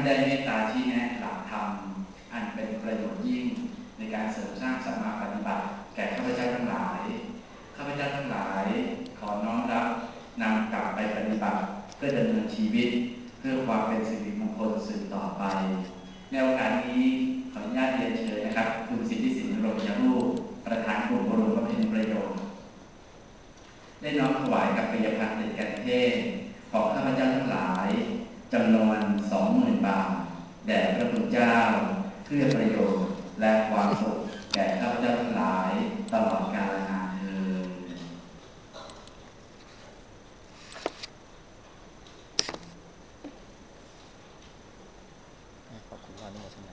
ได้เมตตาชี้แนะหลักธรรมอันเป็นประโยชน์ยิ่งในการเสริมสร้างสัมมาปฏิบัติแก่ข้าพเจ้าทั้งหลายข้าพเจ้าทั้งหลายขอน้อมรับนำกลับไปปฏิบัติเพื่อดำเนินชีวิตเพื่อความเป็นสิริมงคลสืบต่อไปในโอกาสนี้ขออนุญาตเรียนเชิญนะครับคุณสิทธิสินรมยรูปประธานกลุ่มบรมบำเพ็ญประโยชน์ได้น้อมถวายกับปิยพันธ์เดชกันเทศของข้าพเจ้าทั้งหลายจำนวน สองหมื่น บาทแด่พระคุณเจ้าเพื่อประโยชน์และความสุขแก่ข้าพเจ้าทั้งหลายตลอดกาลนานเทอญขอบคุณอนุโมทนา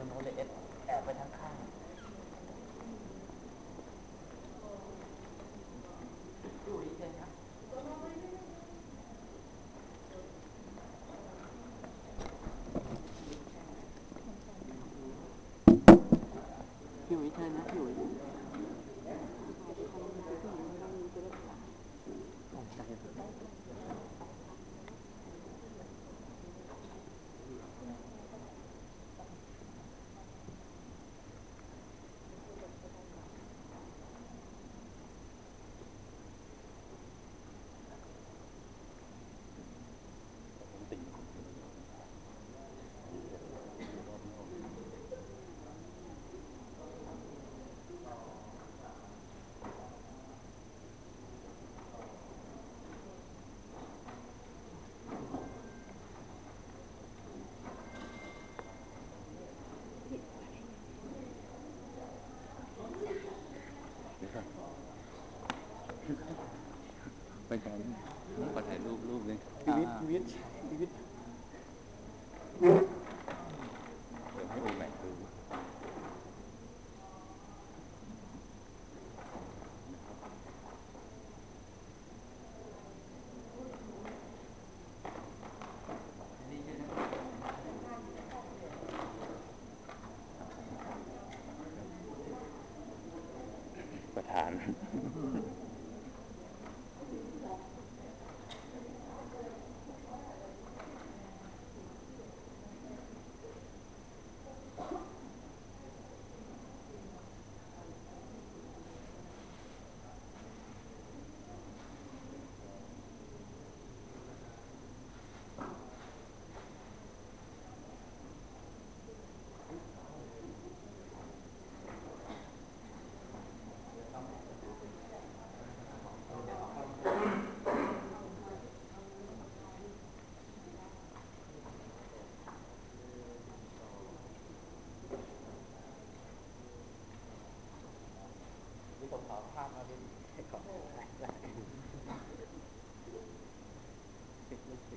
างโน้นเลยเอฟแอบไปทางข้างอยู่อีกเลยนะพี่อุ๋ยเชิญนะพี่อุ๋ยไปกันขอถ่ายรูปรูปเลยวิวิทวิทวิวิทเดี๋ยวให้โอแม็กดูประธานผมขอภาพมาเป็นขอติดลูกติด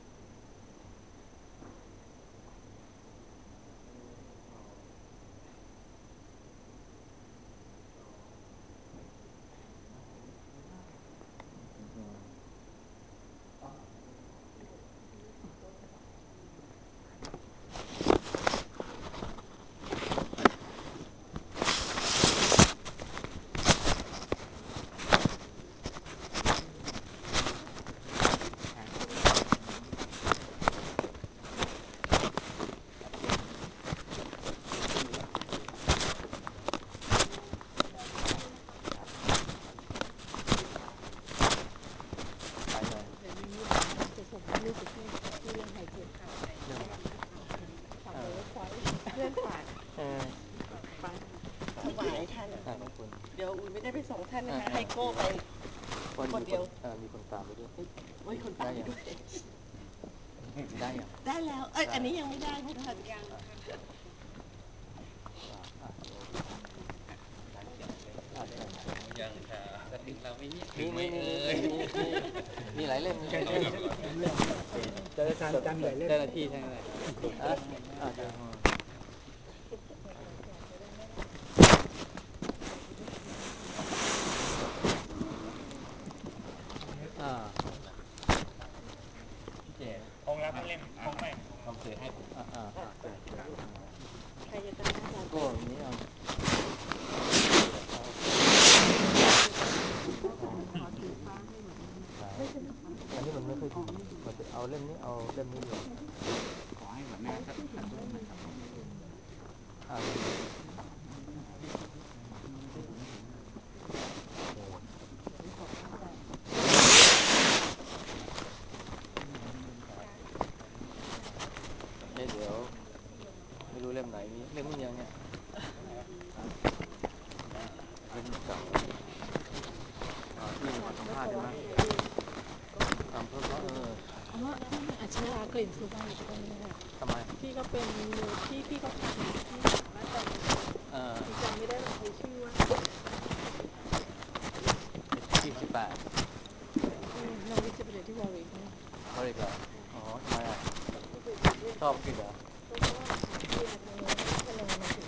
เดี๋ยวอุ้ยไม่ได้ไปส่งท่านนะคะให้โก้ไปคนเดียวมีคนตามไปด้วยโอ้ยคนตามไปด้วยได้ยังได้แล้วเอ้ยอันนี้ยังไม่ได้พุทธะยังยังค่ะกระดิ่งเราไม่มีมีมีมีมีหลายเล่มมีหลายเล่มเจอการจำหลายเล่มเจ้าหน้าที่ใช่ไหมอ่ะอ่ะเดี๋ยวอ่าเจ๊คงรับเล่มคงไม่คงถือให้ผมอ่าอ่าใครจะตั้งหน้าเราก็นี้เอาอันนี้มันไม่ค่อยดีมันจะเอาเล่มนี้เอาเล่มนี้ดีขอให้แบบแม่ครับอ่าเดี๋ยวไม่รู้เล่มไหนมีเล่มนี้ยังเนี่ยเล่มเก่าอ่าที่มาสัมภาษณ์ใช่ไหมทำเพื่อเขาเออเอาว่าที่มันอัจฉริยะกลิ่นสุวรรณอยู่ตรงนี้ค่ะทำไมพี่ก็เป็นมือพี่พี่ก็ทำที่สามารถจำจำไม่ได้มันใช้ชื่อว่าที่สิบแปดน้องวิจิตรไปเรียนที่วอริกเนี่ยวอริกเหรออ๋อทำไมอ่ะชอบกินเหรอเพราะว่าที่ในทางโน้นทะเลมันถึง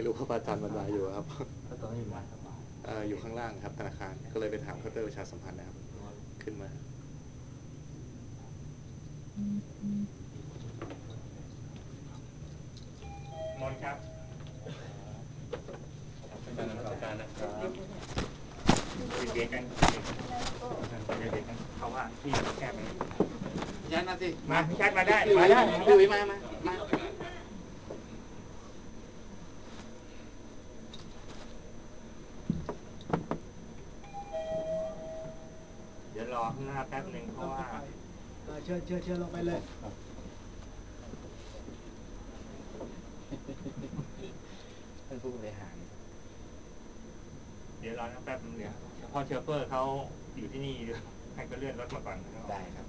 รู้เพราะอาจารย์บรรยายอยู่ครับแล้วตอนนี้อยู่ไหนครับเอ่ออยู่ข้างล่างครับธนาคารก็เลยไปถามเคาน์เตอร์ประชาสัมพันธ์นะครับขึ้นมานนท์ครับการนำการนะครับเด็กๆกันเด็กๆกันเขาว่าที่แคบไหมยันมาสิมาพี่ชัดมาได้มาได้พี่อุ๋ยมามามาเดี๋ยวรอข้างหน้าแป๊บหนึ่งเพราะว่าเชิญเชิญเชิญลงไปเลยท่านผู้บริหารเดี๋ยวรอแป๊บนึงเดี๋ยวเฉพาะเชฟเฟอร์เขาอยู่ที่นี่ให้ก็เลื่อนรถมาก่อนได้ครับ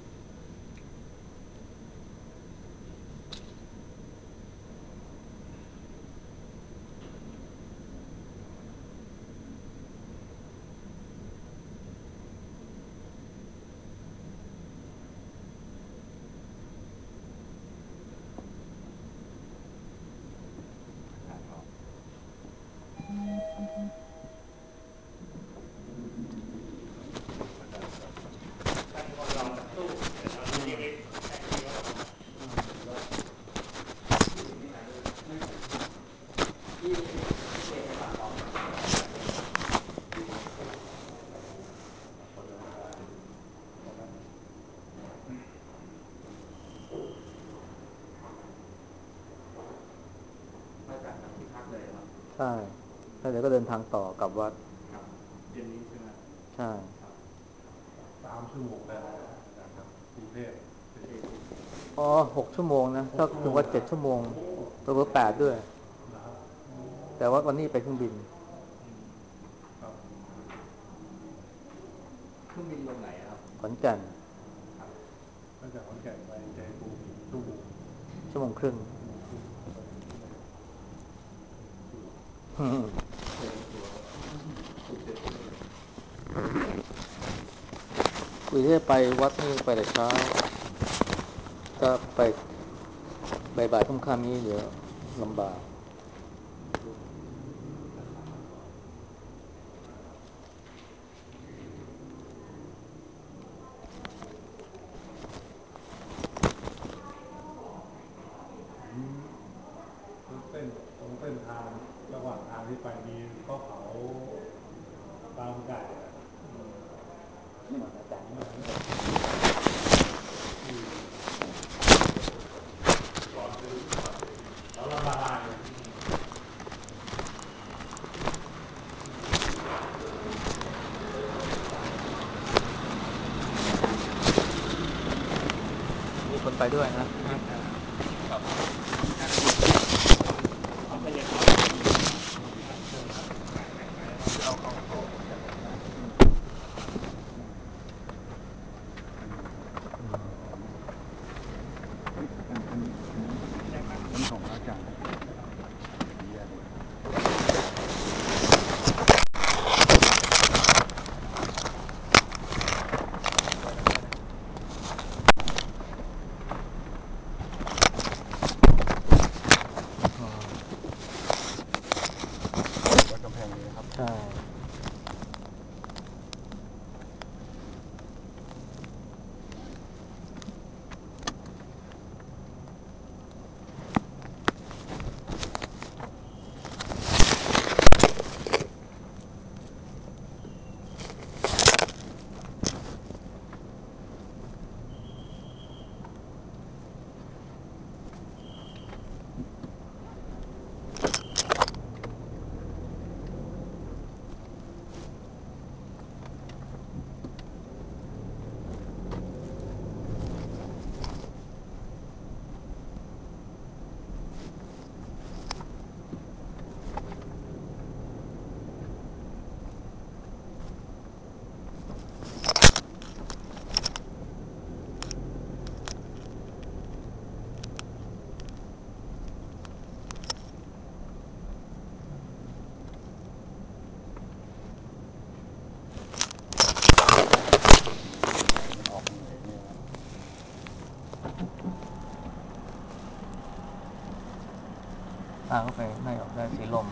ใช่แล้วเดี๋ยวก็เดินทางต่อกลับวัดเย็นนี้ใช่ไหมใช่สามชั่วโมงแล้วนะครับกรุงเทพอ๋อหกชั่วโมงนะถ้าถึงว่าเจ็ดชั่วโมงตัวแปดด้วยแต่ว่าวันนี้ไปเครื่องบินเครื่องบินลงไหนครับขอนแก่นตั้งแต่ขอนแก่นไปใจปูชั่วโมงชั่วโมงครึ่งคุยที่ไปวัดนี่ไปแต่เช้าก็ไปบ่ายๆค่ำๆนี้เดี๋ยวลำบากเส้นตรงเส้นทางระหว่างทางที่ไปมีเขาเขาตามไก่แล้วเราละลายมีคนไปด้วยนะางเข้าไปในออกได้สีลม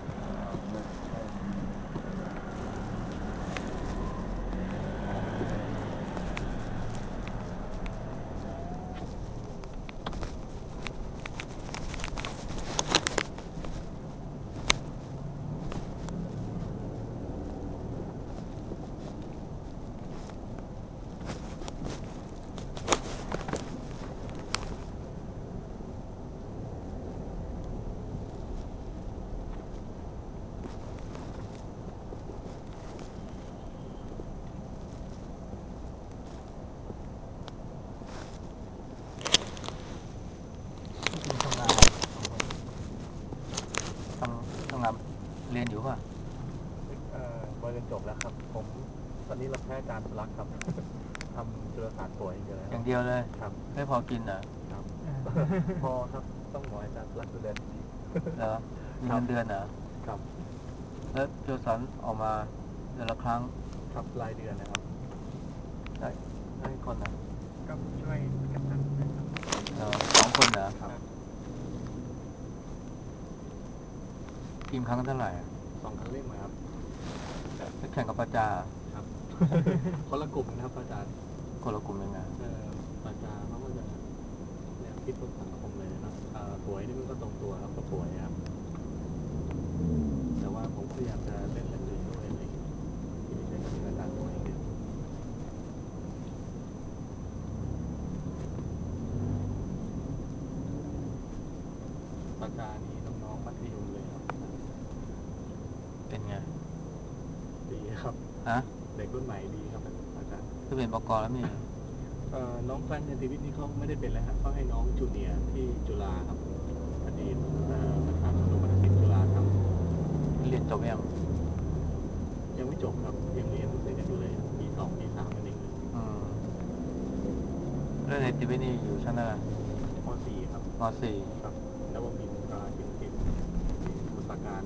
เรียนอยู่ป่ะเอ่อบริเรียนจบแล้วครับผมตอนนี้รับแค่การสุรักษ์ครับ ทำจุลศาสตร์ป่วยอย่างเดียวเลยอย่างเดียวเลยครับไม่พอกินเหรอครับ พอครับต้องหมออาจารย์สุรักษ์ดูแลดีเหรอมีเงินเดือนเหรอครับแล้วจุลศาสตร์ออกมาเดือนละครั้งครับรายเดือนนะครับได้ได้คนอ่ะก็ช่วยกันทำนะครับเหรอสองคนเหรอครับทีมครั้งเท่าไหร่สองคันเล่มครับแข่งกับประจาครับ คนละกลุ่มนะครับอาจารย์คนละกลุ่มยังไงประจาเขาก็จะแนวคิดเพื่อสังคมเลยนะป่วยนี่มันก็ตรงตัวครับก็ป่วยครับแต่ว่าผมพยายามจะเล่นเล่นอื่นด้วยอะไรที่ไม่ใช่การการป่วยอย่างเดียวประจานี่น้องๆมัธยมเลยครับเป็นไงดีครับฮะเด็กรุ่นใหม่ดีครับอาจารย์ก็เป็นบก.แล้วมีน้องแฟนในทีวิตนี้เขาไม่ได้เป็นแล้วครับเขาให้น้องจูเนียร์ที่จุฬาครับอดีตประธานชมรมนักศึกษาจุฬาทำเรียนจบยังยังไม่จบครับยังเรียนหนังสือกันอยู่เลยปีสองปีสามนั่นเองอืมเรื่องในทีวิตนี่อยู่ชั้นอะไรม.สี่ครับม.สี่ครับนวมินทร์ชินติมุสาการ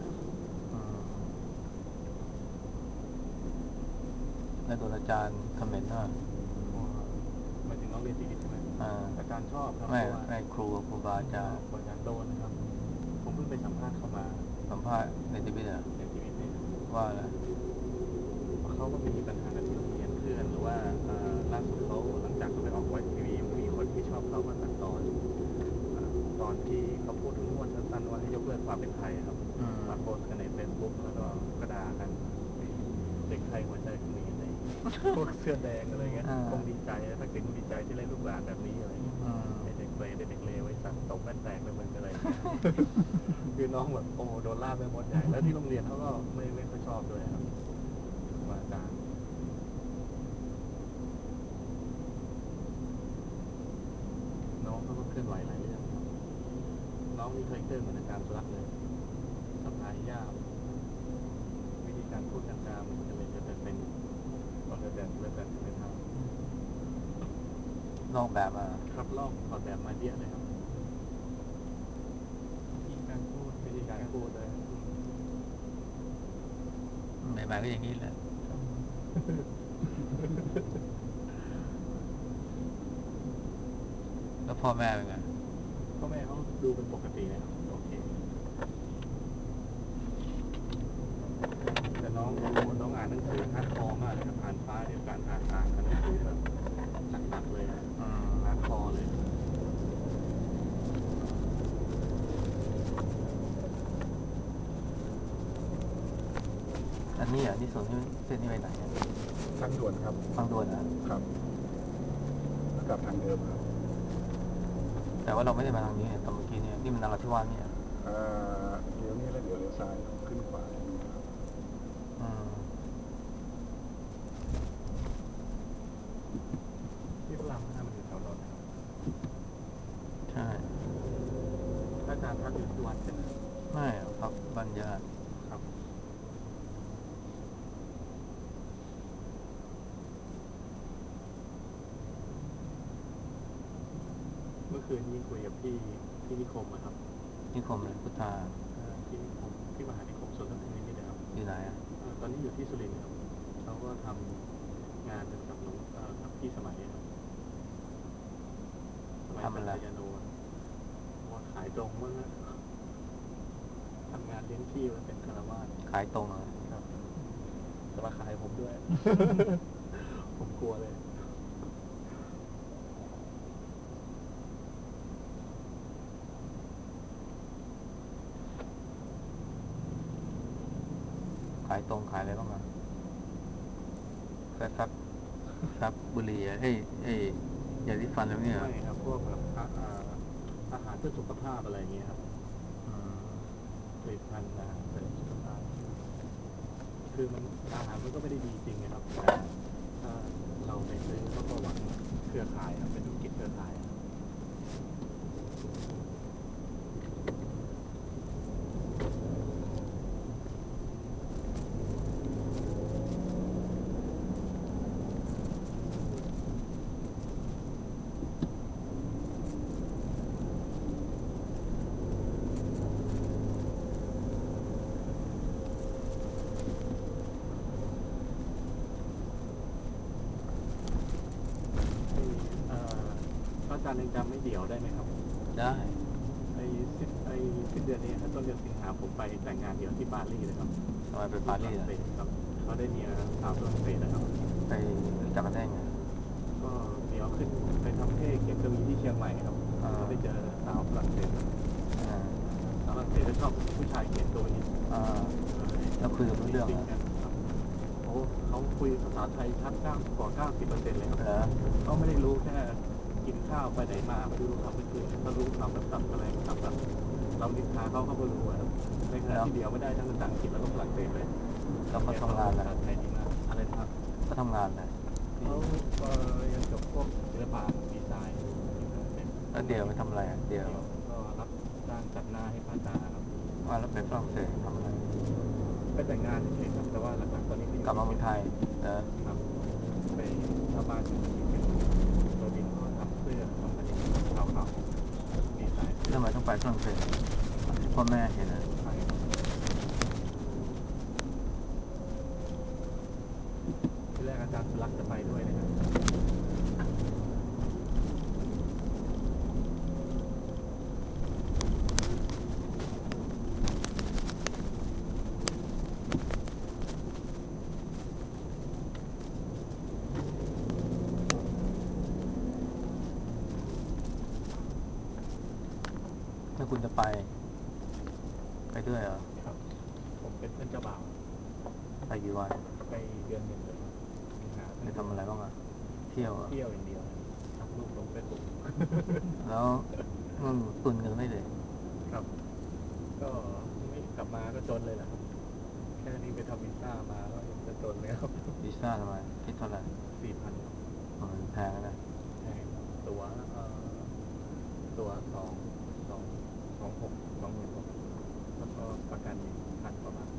ในตัวอาจารย์คอมเมนต์ว่าหมายถึงน้องเรียนทีวิตใช่ไหมอาจารย์ชอบครับไม่ไม่ครูครูบาอาจารย์อาจารย์โดนนะครับผมเพิ่งไปสัมภาษณ์เข้ามาสัมภาษณ์ในทีวิตเหรอในทีวิตเนี่ยว่าอะไรเขาก็มีปัญหากับที่โรงเรียนเพื่อนหรือว่าล่าสุดเขาหลังจากเขาไปออกไว้ทีวีมันมีคนที่ชอบเขามาตัดตอนตอนที่เขาพูดถึงม้วนสั้นๆว่าให้ยกเลิกความเป็นไทยครับมาโพสต์กันในเฟซบุ๊กแล้วก็กระดากันเด็กไทยหัวใจเขมรอะไรพวกเสื้อแดงอะไรเงี้ยคงดีใจถ้าเกิดดีใจที่ได้ลูกหลานแบบนี้อะไรเงี้ยให้เด็กเปรย์เด็กเลวไว้สั่งตกแว่นแตกไปเหมือนอะไรคือน้องแบบโอ้โดนล่าไปหมดใหญ่แล้วที่โรงเรียนเขาก็ไม่ไม่ค่อยชอบด้วยครับว่าอาจารย์น้องเขาก็เคลื่อนไหวหลายเรื่องครับน้องนี่เคยเจอเหมือนอาจารย์สุรักษ์เลยสะพายย่ามวิธีการพูดการจาเหมือนกันเลยจะเป็นก็จะแบบจะแบบไม่ทำลอกแบบมาครับลอกถอดแบบมาเยอะเลยครับวิธีการพูดวิธีการพูดเลยใหม่ๆก็อย่างนี้แหละแล้วพ่อแม่เป็นไงพ่อแม่เขาดูเป็นปกตินะครับโอเคแต่น้องน้องอ่านหนังสือฮาร์ดคอร์มากเลยครับอ่านฟ้าเดียวกันอ่านอ่านหนังสือแบบหนักๆเลยฮาร์ดคอร์เลยอันนี้อ่ะนี่ส่วนที่เส้นนี้ไปไหนทางด่วนครับทางด่วนนะครับแล้วกลับทางเดิมครับแต่ว่าเราไม่ได้มาทางนี้ตอนเมื่อกี้เนี่ยนี่มันนราธิวาสเนี่ยอ่าเดี๋ยวนี้แล้วเดี๋ยวเลี้ยวซ้ายขึ้นขวาแล้วนี่ครับที่พระรามห้ามันอยู่แถวนนท์นะครับใช่อาจารย์พักอยู่ที่วัดใช่ไหมไม่ครับบ้านญาติครับเมื่อคืนนี้คุยกับพี่พี่นิคมนะครับนิคมเลยพุทธาพี่นิคมที่มหานิคมสวนนกเทนนิสนะครับอยู่ไหนอ่ะตอนนี้อยู่ที่สุรินทร์ครับเขาก็ทำงานกันกับน้องกับพี่สมัยครับสมัยปัญญาโนว่าขายตรงมั้งฮะำงานเลี้ยงชีพแล้วเป็นคารวาสขายตรงเหรอครับจะมาขายผมด้วย ผมกลัวเลยขายตรงขายอะไรบ้างอ่ะแค่ซักซักบุหรี่เอ้ยเอ้ยยาสีฟันแล้วเนี่ยไม่ครับพวกแบบอาหารเพื่อสุขภาพอะไรอย่างเงี้ยครับผลิตภัณฑ์อาหารเสริมสุขภาพคือมันอาหารมันก็ไม่ได้ดีจริงนะครับแต่ถ้าเราไปซื้อเขาก็หวังเครือข่ายเป็นธุรกิจเครือข่ายอาจารย์ยังจำไม่เดี่ยวได้ไหมครับได้ไอ้สิ้นไอ้สิ้นเดือนนี้ต้นเดือนสิงหาผมไปแต่งงานเดี่ยวที่ปารีสเลยครับทำไมไปปารีสครับเขาได้เมียสาวฝรั่งเศสนะครับไปรู้จักกันได้ไงก็เดี๋ยวขึ้นไปทำเทศเขียนกวีที่เชียงใหม่ครับก็ไปเจอสาวฝรั่งเศสสาวฝรั่งเศสจะชอบผู้ชายเขียนกวีแล้วคุยกันรู้เรื่องโอ้เขาคุยภาษาไทยชัดเก้ากว่าเก้าสิบเปอร์เซ็นต์เลยครับเขาไม่ได้รู้แค่กินข้าวไปไหนมาไม่รู้คำไม่คือเขารู้คำแบบตับอะไรตับแบบเราดินทาเขาเขาก็รู้ครับในขณะที่เดียวไม่ได้ทั้งภาษาอังกฤษแล้วก็ฝรั่งเศสเลยแล้วเขาทำงานอะไรไทยดีมากอะไรครับเขาทำงานอะไรเขาก็ยังจบพวกศิลปะดีไซน์แล้วเดียวไปทำอะไรเดียวก็รับจ้างจัดหน้าให้ป้าตาครับว่าแล้วไปฝรั่งเศสทำอะไรไปแต่งงานเฉยๆครับแต่ว่าหลักๆตอนนี้กลับมาเมืองไทยนะครับไปชาวบ้านที่เป็นตัวดินก็ทำเสื้อทำอะไรชาวเขาดีไซน์ทำไมต้องไปฝรั่งเศสพ่อแม่เห็นนะที่แรกอาจารย์สุรักษ์จะไปด้วยนะครับถ้าคุณจะไปไปด้วยเหรอครับผมเป็นเพื่อนเจ้าบ่าวไปกี่วันไปเดือนหนึ่งเลยสิงหาไปทำอะไรบ้างอ่ะเที่ยวเที่ยวอย่างเดียวทำรูปลงเฟซบุ๊กแล้วมึงตุนเงินไม่เลยครับก็ไม่กลับมาก็จนเลยแหละครับแค่นี้ไปทำวีซ่ามาก็ยังจะจนเลยครับวีซ่าทำไมคิดเท่าไหร่สี่พันมันแพงนะแพงตัวเอ่อตัวสองสองสองหกสองหมื่นหกแล้วก็ประกันอีกพันกว่าบาท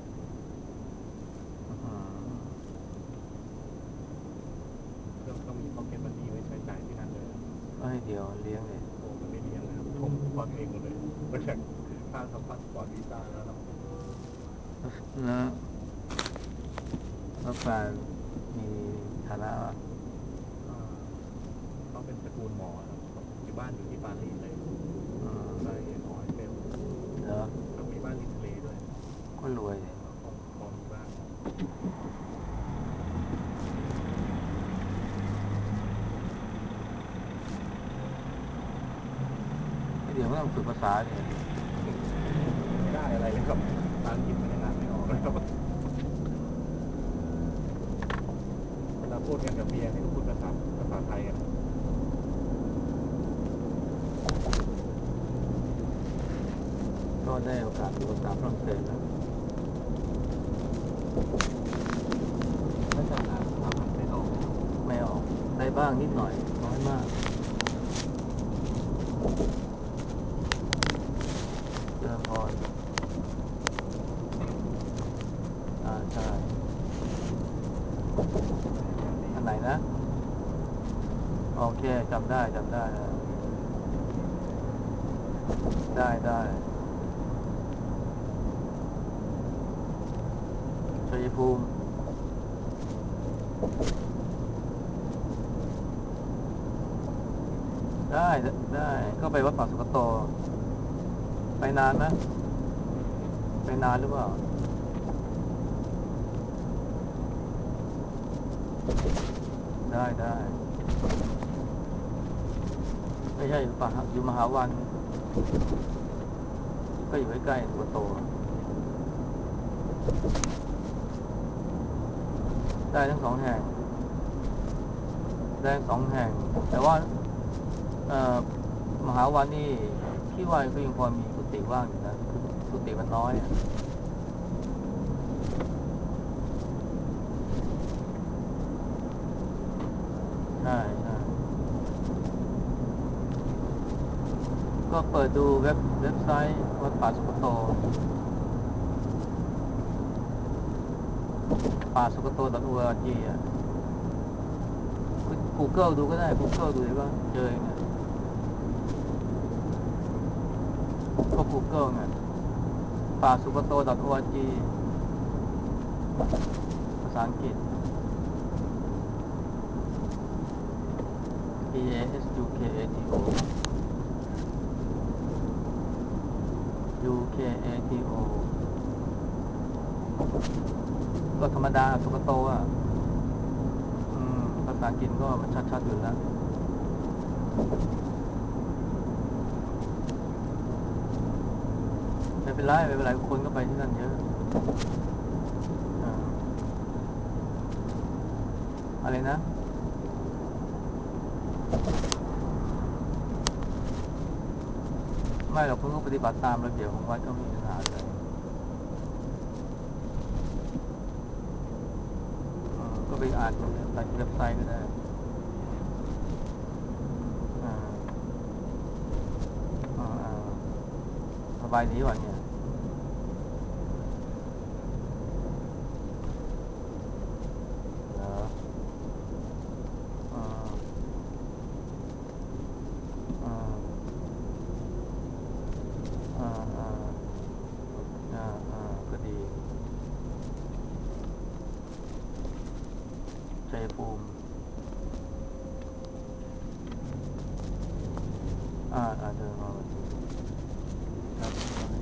ก็ต้องมีพ็อกเก็ตมันนี่ไว้ใช้จ่ายที่นั่นเลยเอ้ยเดี๋ยวเลี้ยงเลยโอ้มันไม่เลี้ยงนะครับผมฟังเองหมดเลยนอกจากค่าทำพาสปอร์ตวีซ่าแล้วครับแล้วแล้วแฟนมีฐานะเขาเป็นตระกูลหมอครับอยู่บ้านอยู่ที่ปารีสเลยไปหมอเซลเหรอแล้วมีบ้านริมทะเลด้วยก็รวยคงพอมีบ้างเดี๋ยวก็ต้องฝึกภาษาเนี่ยไม่ได้อะไรเลยครับภาษาอังกฤษมันยังอ่านไม่ออกเลยครับเวลาพูดกันกับเมียนี่ก็พูดภาษาภาษาไทยกันก็ได้โอกาสดูภาษาฝรั่งเศสแล้วแล้วจะอ่านภาษาฝรั่งเศสออกไม่ออกได้บ้างนิดหน่อยน้อยมากเริ่มพออ่าใช่อันไหนนะโอเคจำได้จำได้ได้ได้ชัยภูมิได้ได้ก็ไปวัดป่าสุกโตไปนานไหมไปนานหรือเปล่าได้ได้ไม่ใช่ป่ะอยู่มหาวันก็อยู่ใกล้ๆสุโกโตได้ทั้งสองแห่งได้ทั้งสองแห่งแต่ว่าเอ่อมหาวันนี่พี่ว่าก็ยังพอมีกุฏิว่างอยู่นะกุฏิมันน้อยอ่ะใช่ใช่ก็เปิดดูเว็บเว็บไซต์วัดป่าสุกโตป่าสุกโต ดอท โอ อาร์ จี อ่ะ Google ดูก็ได้ Google ดูเดี๋ยวก็เจอไงก็ Google ไงป่าสุกโต ดอท โอ อาร์ จี ภาษาอังกฤษ P A S U K A T O U K A T O ก็ธรรมดาสุกโตอ่ะอืมภาษาอังกฤษก็มันชัดๆอยู่แล้วไม่เป็นไรไม่เป็นไรคนก็ไปที่นั่นเยอะอะไรนะไม่หรอกเพิ่งปฏิบัติตามระเบียบของวัดก็ไม่มีปัญหาเลยก็ไปอ่านดูในเว็บไซต์ก็ได้สบายดีกว่าเนี่ยชัยภูมิอ่าอ่าเดินมาครับ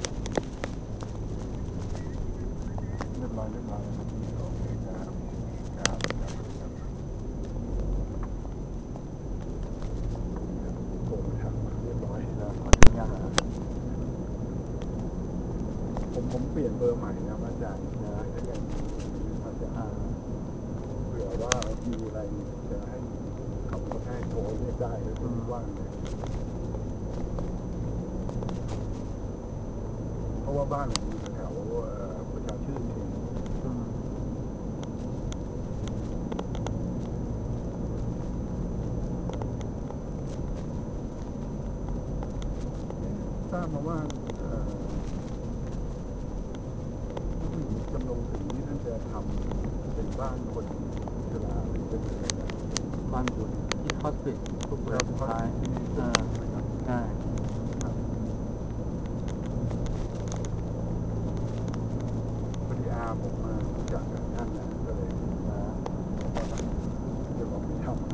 เรียบร้อยเรียบร้อยครับโอเคครับครับครับโกงทางมาเรียบร้อยแล้วขอถึงยังอ่ะผมผมเปลี่ยนเบอร์ใหม่นะอาจารย์นะถ้าอย่างอาจารย์เผื่อว่ามีอะไรจะให้ขับรถให้โทรเรียกได้แล้วคุณว่างเลยเพราะว่าบ้านผมอยู่แถวประชาชื่นเองทราบมาว่าผู้หญิงจำลองสีนี่ท่านจะทำเป็นบ้านคนชราหรือเป็นอะไรนะบ้านคนที่ฮอสปิสผู้ป่วยสุดท้ายอ่าใช่ครับพอดีอาผมมารู้จักกับท่านนะก็เลยนะจะลองไปทำดู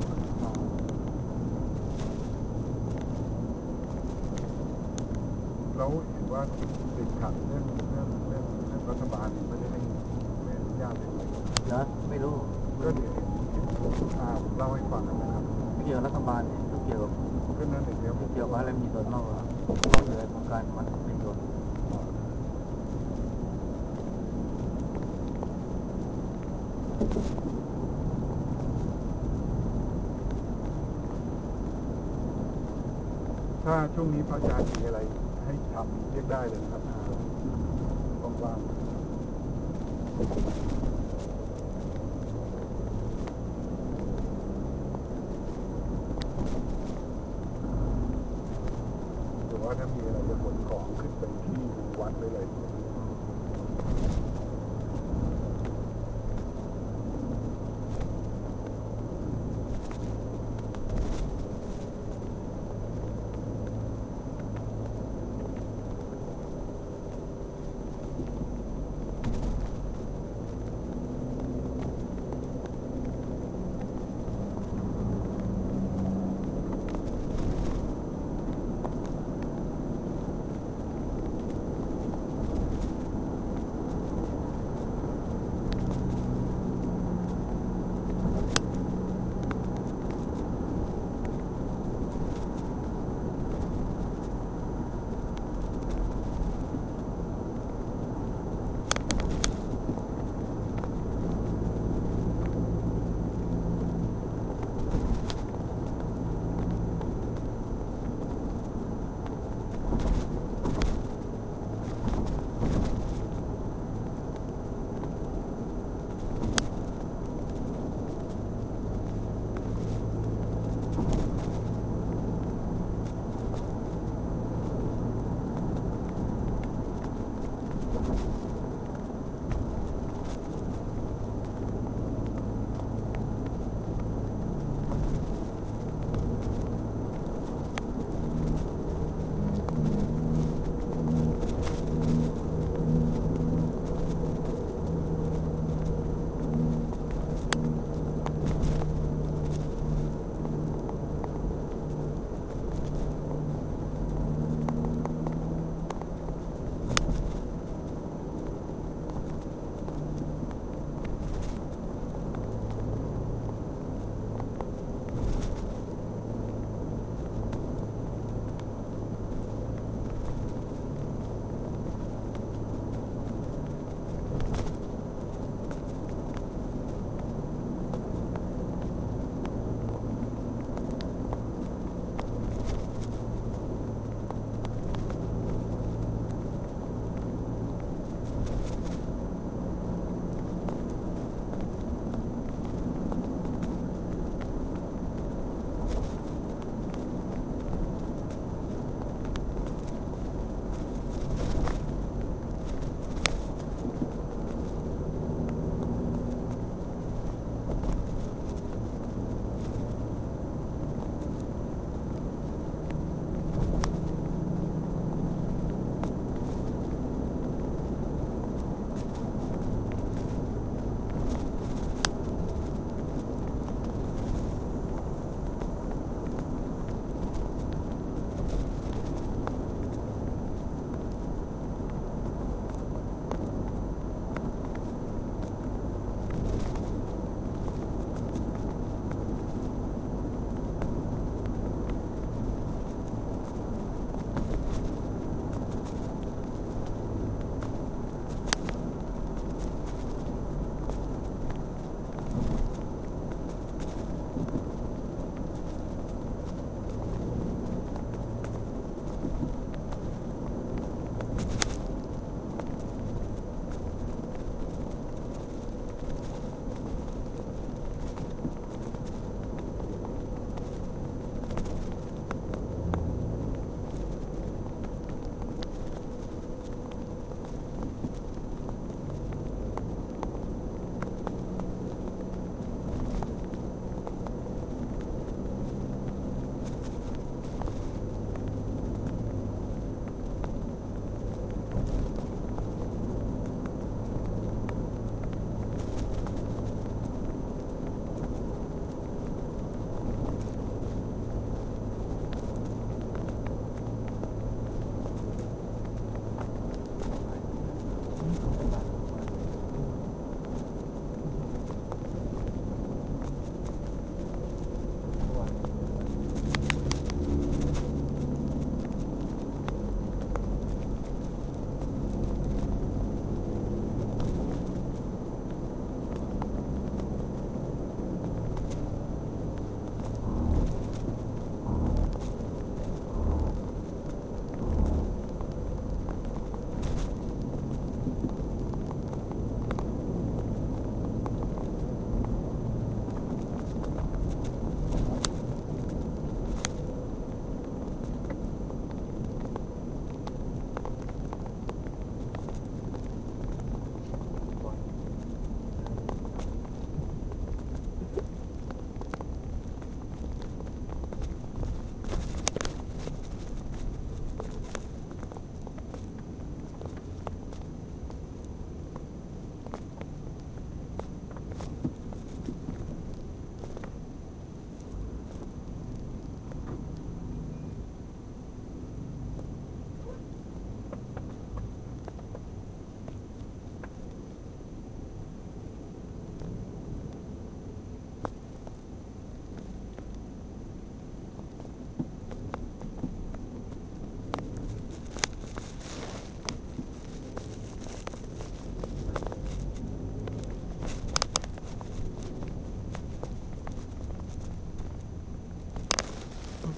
แล้วเห็นว่าติดขัดเรื่องเรื่องเรื่องเรื่องรัฐบาลไม่ได้ให้ไม่อนุญาตเลยนะไม่รู้ก็เดี๋ยวเห็นเห็นผมอาผมเล่าให้ฟังนะครับเกี่ยวรัฐบาลเนี่ยก็เกี่ยวกับก็นั่นเองครับเกี่ยวกับอะไรมีส่วนนอกครับต้องเหลือโครงการมันประโยชน์ถ้าช่วงนี้พระอาจารย์มีอะไรให้ทำเรียกได้เลยนะครับว่างๆหรือว่าถ้ามีอะไรจะขนของขึ้นไปที่วัดไปเลย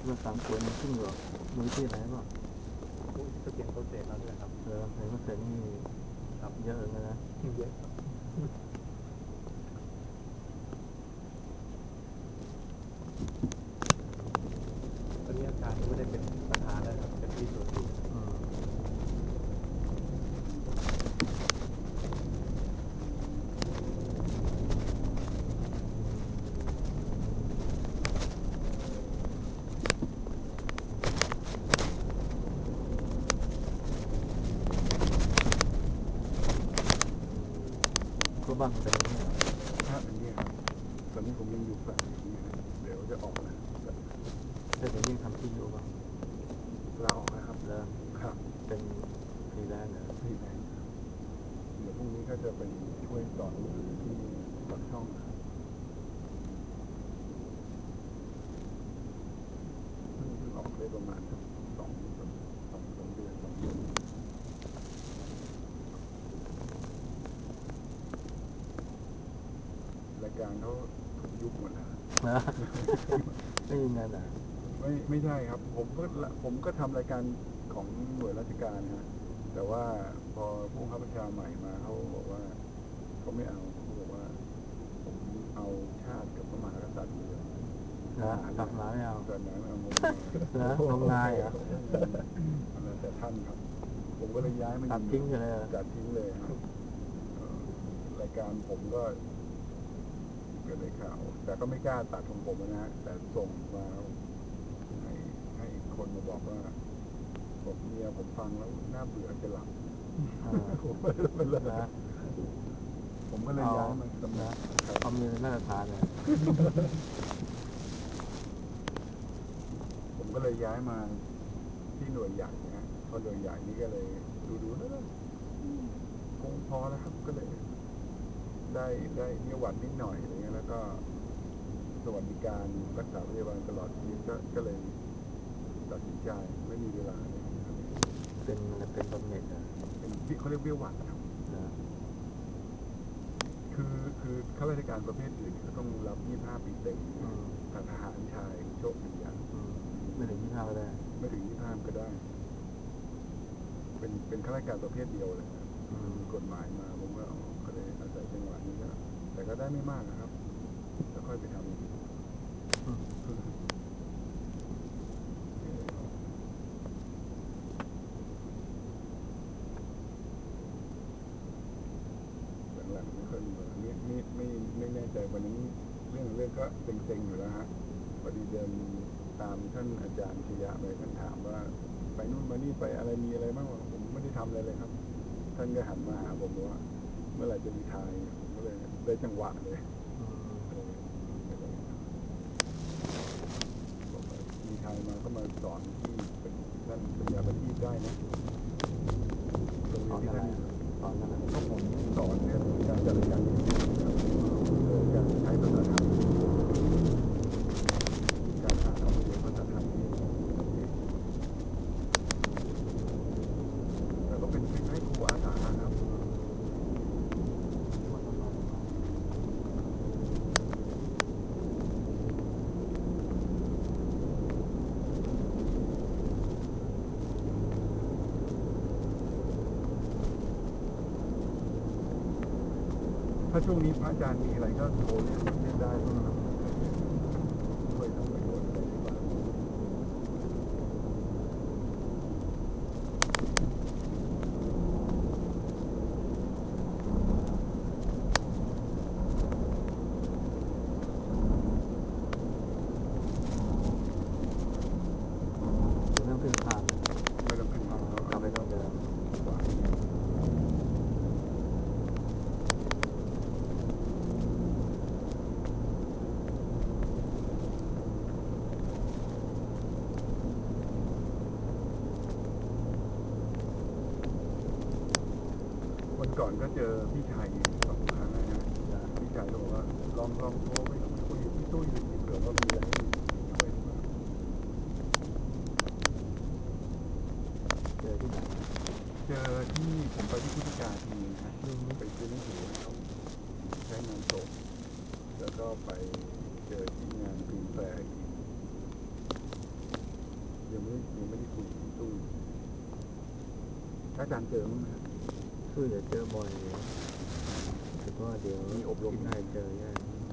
เรื่องสามคนซึ่งหรอมือที่ไหนบ้างจะเปลี่ยนโปรเซสเราด้วยครับเออเห็นโปรเซสนี่ครับเยอะเลยนะเยอะครับตอนนี้อาจารย์ไม่ได้เป็นประธานแล้วครับเป็นที่สุดก็บ้างเป็นอย่างนี้ถ้าอย่างนี้ครับตอนนี้ผมยังอยู่แบบนี้เดี๋ยวจะออกนะแต่เดี๋ยวยังทำที่อยู่ป่ะลาออกนะครับเริ่มครับเป็นฟรีแลนซ์เหรอฟรีแลนซ์เดี๋ยวพรุ่งนี้ก็จะไปช่วยสอนหนังสือที่ปากช่องครับเพิ่งเพิ่งออกได้ประมาณสองสองสองสองเดือนสองเดือนรายการเขาถูกยุบหมดแล้วไม่ยินนั่นอ่ะไม่ไม่ใช่ครับผมก็ผมก็ทำรายการของหน่วยราชการนะแต่ว่าพอผู้บังคับบัญชาใหม่มาเขาบอกว่าเขาไม่เอาเขาบอกว่าผมเอาชาติกับพระมหากษัตริย์เลยนะศาสนาไม่เอาศาสนาไม่เอางมงายนะงมงายเหรออะไรแต่ท่านครับผมก็เลยย้ายมาตัดทิ้งเลยตัดทิ้งเลยครับรายการผมก็ก็ได้ข่าวแต่ก็ไม่กล้าตัดของผมนะแต่ส่งมาให้ให้คนมาบอกว่าผมเมียผมฟังแล้วน่าเบื่อจะหลับผมก็เลยนะผมก็เลยย้ายมาตำแหน่งเอาเมียน่าทานเลยผมก็เลยย้ายมาที่หน่วยใหญ่นะพอหน่วยใหญ่นี่ก็เลยดูดูแล้วคงพอแล้วครับก็เลยได้ได้เบี้ยหวัดนิดหน่อยอะไรเงี้ยแล้วก็สวัสดิการรักษาพยาบาลตลอดชีวิตก็ก็เลยตัดสินใจไม่มีเวลาเลยเป็นเป็นบำเหน็จอ่ะเป็นเขาเรียกเบี้ยหวัดครับคือคือข้าราชการประเภทอื่นเขาต้องรับยี่สิบห้าปีเต็มแต่ทหารชายโชคดีอย่างไม่ถึงยี่สิบห้าก็ได้ไม่ถึงยี่สิบห้าก็ได้เป็นเป็นข้าราชการประเภทเดียวเลยมีกฎหมายมาผมก็ก็เลยอาศัยจังหวะนี้ก็แต่ก็ได้ไม่มากนะครับแล้วค่อยไปทำอย่างนี้หลังๆไม่ค่อยมีเวลาไม่ไม่ไม่ไม่แน่ใจวันนี้เรื่องเรื่องก็เซ็งๆอยู่แล้วฮะพอดีเดินตามท่านอาจารย์ชยะไปท่านถามว่าไปนู่นมานี่ไปอะไรมีอะไรบ้างผมไม่ได้ทำอะไรเลยครับท่านก็หันมาหาผมว่าเมื่อไหร่จะรีไทร์ผมก็เลยได้จังหวะเลยบอกว่ารีไทร์มาก็มาสอนที่เป็นนั่นปัญญาประทีปได้นะโรงเรียนที่ท่านสอนอะไรก็ผมสอนเรื่องการจัดการเรื่องการใช้ภาษาไทยการอ่านออกเสียงภาษาไทยแต่ก็เป็นเป็นให้ครูอาสาครับถ้าช่วงนี้พระอาจารย์มีอะไรก็โทรเรียกเรียกได้นะครับช่วยทำประโยชน์อะไรได้บ้างไม่ต้องพึ่งพาไม่ต้องพึ่งพากลับไปตรงเดิมวันก่อนก็เจอพี่ชายสองครั้งนะฮะพี่ชายก็บอกว่าลองลองโทรไปคุยกับพี่ตุ้ยดูเผื่อว่ามีอะไรให้ช่วยหรือเปล่าเจอที่ไหนเจอที่ผมไปที่พุทธกาทีนะฮะไปซื้อหนังสือเขาใช้งานศพแล้วก็ไปเจอที่งานฟิล์มแฟร์อีกยังไม่ยังไม่ได้คุยตุ้งอาจารย์เจอมั้งนะคืออย่าเจอบ่อยแต่ก็เดี๋ยวมีอบรมที่ไหนเจอแย่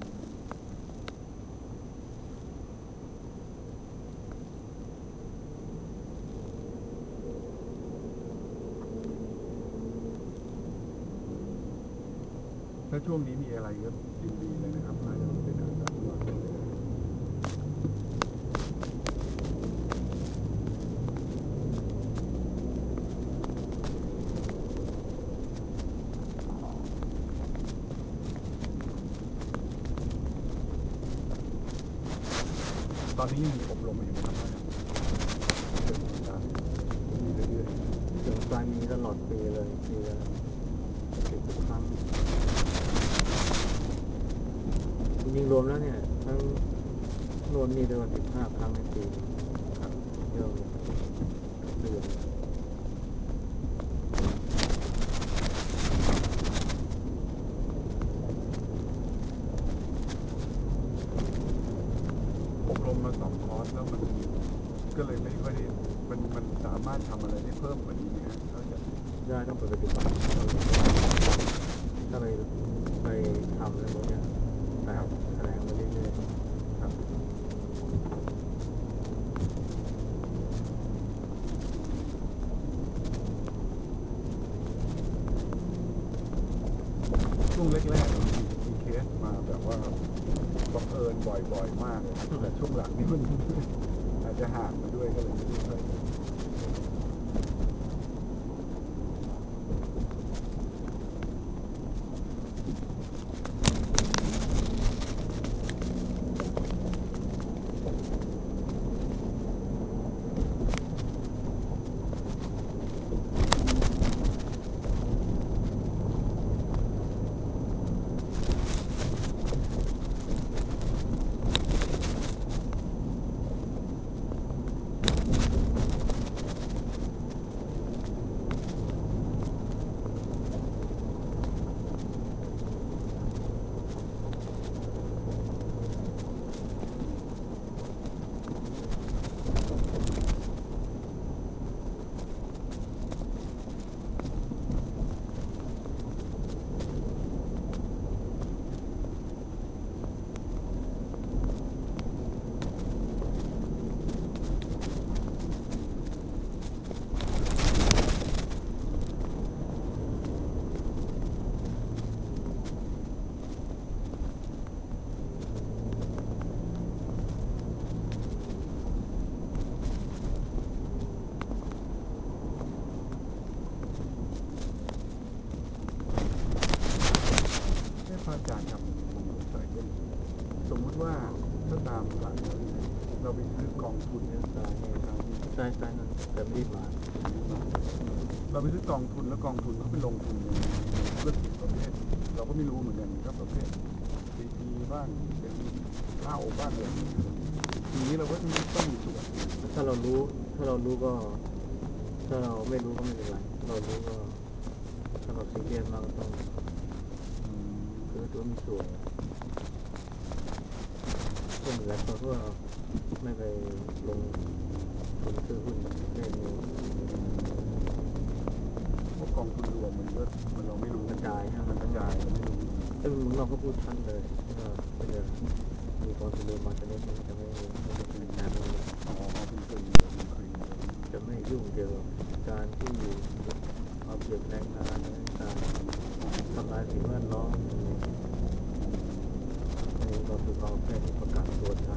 ถ้าช่วงนี้มีอะไรก็ยินดีเลยนะครับอาจจะเป็นอาจารย์ตลอดเลยตอนนี้ยังมีอบรมอยู่นะครับเป็นอาจารย์มีเรื่อยๆถึงปลายมีตลอดปีเลยปีละสิบครั้งจริงๆรวมแล้วเนี่ยทั้งรวมมีเดือนสิบห้าครั้งในปีครับเยอะเลยเดือนอบรมมาสองคอร์สแล้วมันก็เลยไม่ค่อยได้มันมันสามารถทำอะไรได้เพิ่มกว่านี้ไหมฮะนอกจากได้ต้องปฏิบัติถ้าไปไปทำอะไรพวกนี้แต่แสดงมาเรื่อยๆครับช่วงแรกๆมีมีเคสมาแบบว่าบังเอิญบ่อยๆมากเลยแต่ช่วงหลังนี่มันอาจจะห่างไปด้วยก็เลยไม่ได้ค่อยพระอาจารย์ครับผมสงสัยเรื่องสมมุติว่าถ้าตามหลักแล้วเนี่ยเราไปซื้อกองทุนเนี่ยสายเนี่ยสายนี้ใช่ใช่นั่นแต่ไม่ได้มาเราไปซื้อกองทุนแล้วกองทุนเขาไปลงทุนในธุรกิจประเภทเราก็ไม่รู้เหมือนกันก็ประเภทซีพีบ้างเป็นเหล้าบ้างอะไรทีนี้เราก็ต้องต้องมีส่วนถ้าเรารู้ถ้าเรารู้ก็ถ้าเราไม่รู้ก็ไม่เป็นไรเรารู้ก็ถ้าเราซีเรียสมากก็ต้องคือตัวมีส่วนก็เหมือนแล้วเขาก็ไม่ไปลงทุนซื้อหุ้นเล่นนี้พวกกองทุนรวมมันก็มันเราไม่รู้กระจายฮะมันกระจายเราไม่รู้ถ้ามึงเราก็พูดชัดเลยว่าก็จะมีกองทุนรวมมาจะไม่จะไม่ไม่จะเป็นงานอ๋อเป็นครีเป็นครีจะไม่ยุ่งเกี่ยวกับการที่เอาเปรียบแรงงานการทำลายสิ่งแวดล้อมอันนี้ก็คือเราแค่ที่ประกาศตัวชัด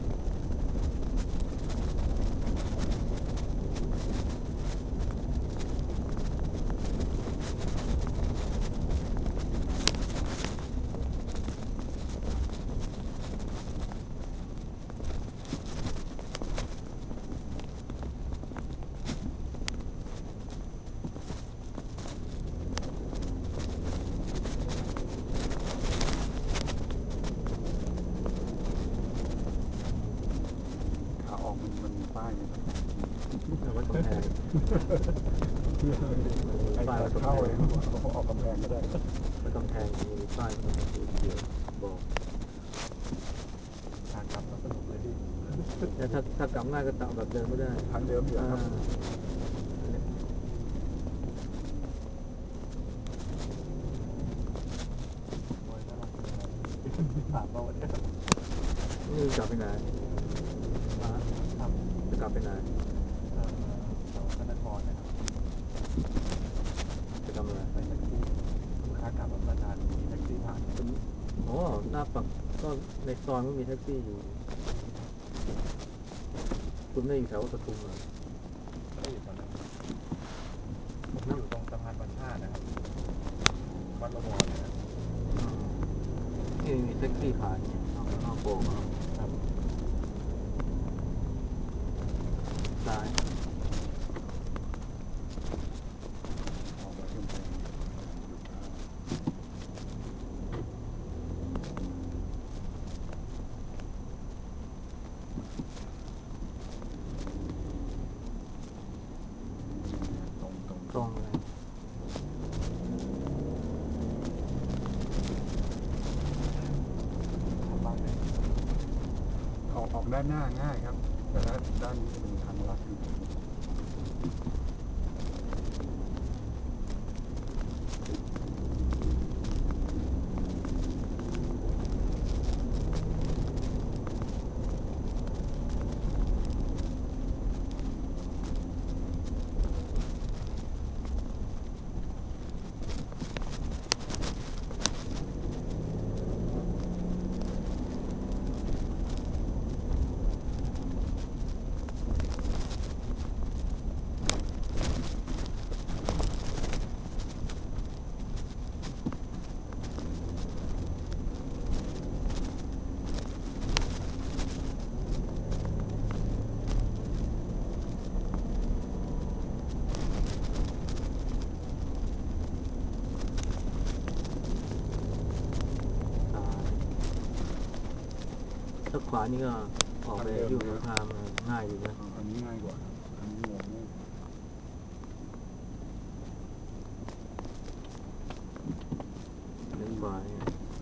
ป้ายเนี่ยแต่ว่ากำแพงไอ้ป้ายเข้าเลยเขาออกกำแพงก็ได้แล้วกำแพงมีป้ายที่มันเขียนบอกทางกลับก็สนุกเลยดิแต่ถ้าถ้ากลับง่ายก็กลับแบบเดิมไม่ได้ทางเดิมอยู่ครับถามว่าวันนี้นี่กลับไปไหนมาครับจะกลับไปไหนเออแถวพระนครนะครับจะทำอะไรไปแท็กซี่ลูกค้ากลับแบบนานๆมีแท็กซี่ผ่านอ๋อหน้าปักก็ในซอยก็มีแท็กซี่อยู่คุณไม่อยู่แถวปทุมเหรอไม่อยู่แถวนั้นผมนั่งอยู่ตรงสะพานวัดชาตินะครับวัดละวรนะครับนี่มีแท็กซี่ผ่านเนี่ยนอกนอกโป่งครับซ้ายออกมาเชื่อมแทนตรงตรงตรงเลยออกออกด้านหน้าง่ายครับแต่ถ้าด้านนี้จะเป็นทางลัดอยู่ถ้าขวานี่ก็ออกไปอยู่สงครามง่ายอยู่นะอันนี้ง่ายกว่าอันนี้งงง่ายเลี้ยวขวาเนี่ย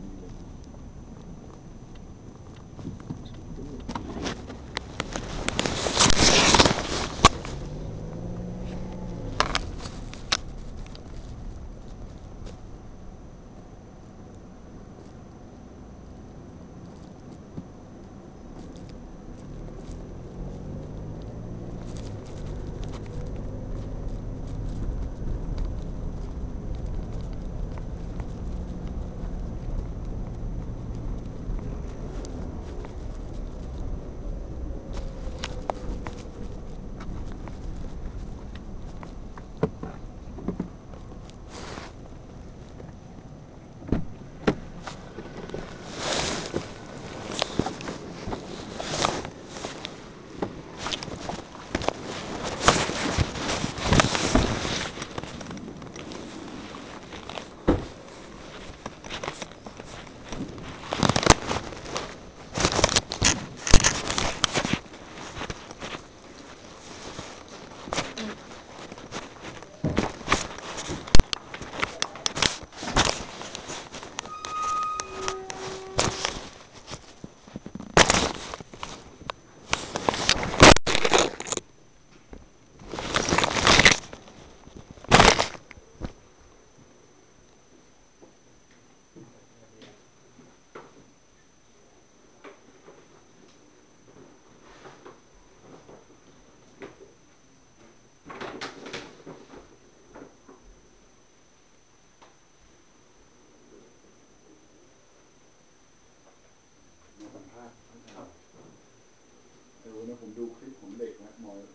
ผมดูคลิปของเด็กนะมอย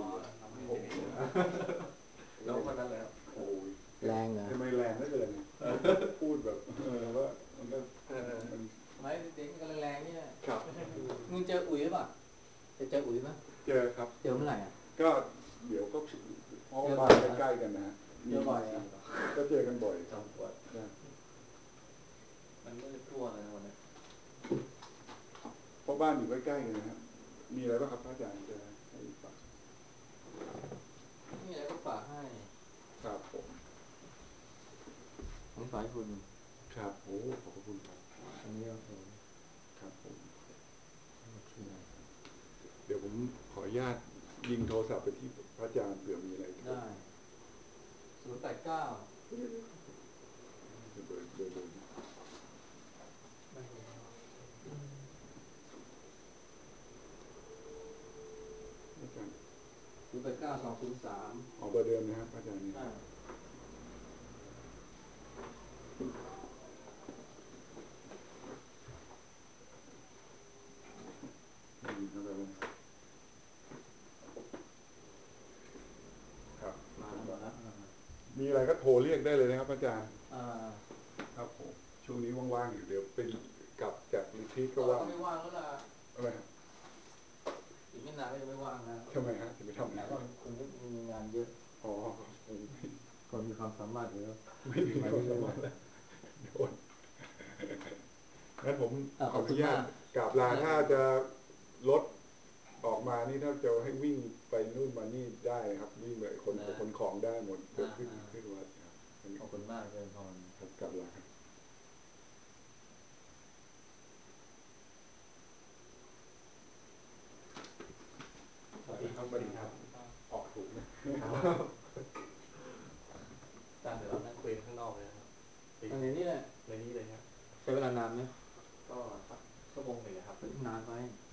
แล้วคนนั้นเลยครับโอ้ยแรงเหรอทำไมแรงไม่เกินพูดแบบเออว่ามันก็มันไม่เด็กกันแรงนี่แหละครับมึงเจออุ๋ยหรือเปล่าจะเจออุ๋ยไหมเจอครับเจอเมื่อไหร่อ่ะก็เดี๋ยวก็เพราะบ้านใกล้ๆกันนะเจอบ่อยอ่ะก็เจอกันบ่อยสองคนมันมืดทั่วเลยวันนี้เพราะบ้านอยู่ใกล้ๆกันนะครับมีอะไรบ้างครับพระอาจารย์จะให้ฝากมีอะไรก็ฝากให้ครับผมของสายคุณครับโอ้ขอบคุณครับอันนี้โอเคครับผมโอเคญาตยิงโทรศัพท์ไปที่พระอาจารย์เผื่อมีอะไรได้ศูนย์แปดเก้าเบอร์เบอร์เบอร์อาจารย์ศูนย์แปดเก้าสองศูนย์สามออกเบอร์เดิมนะครับอาจารย์นี่ครับมาแล้วมีอะไรก็โทรเรียกได้เลยนะครับอาจารย์อ่าครับผมช่วงนี้ว่างๆอยู่เดี๋ยวเป็นกลับจากรีทรีตก็ว่างไม่ว่างแล้วล่ะอะไรครับอีกไม่นานก็จะไม่ว่างแล้วทำไมฮะจะไปทำอะไรก็คงมีงานเยอะอ๋อคนมีความสามารถเยอะไม่มีความสามารถแล้วโดนงั้นผมขออนุญาตกราบลาถ้าจะรถออกมานี่ถ้าจะให้วิ่งไปนู่นมานี่ได้ครับวิ่งไปคนคนของได้หมดเกิดขึ้นขึ้นวัดขอบคุณมากเลยพรครับกราบลาครับสวัสดีครับสวัสดีครับออกถูกนะอาจารย์เดี๋ยวเรานั่งคุยข้างนอกเลยครับในนี้แหละในนี้เลยครับใช้เวลานานไหมก็สักชั่วโมงหนึ่งครับนานไป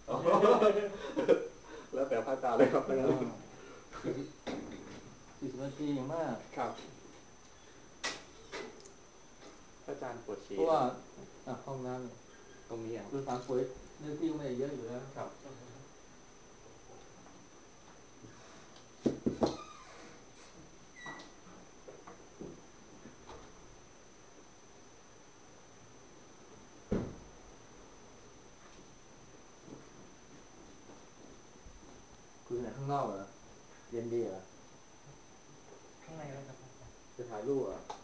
แล้วแต่พระอาจารย์เลยครับสี่สิบนาทีอย่างมากครับพระอาจารย์ปวดฉี่เพราะว่าห้องน้ำตรงนี้อ่ะคือสามป่วยเนื้อที่ไม่เยอะอยู่แล้วครับคุยไหนข้างนอกเหรอเย็นดีเหรอข้างในแล้วครับจะถ่ายรูปเหรอ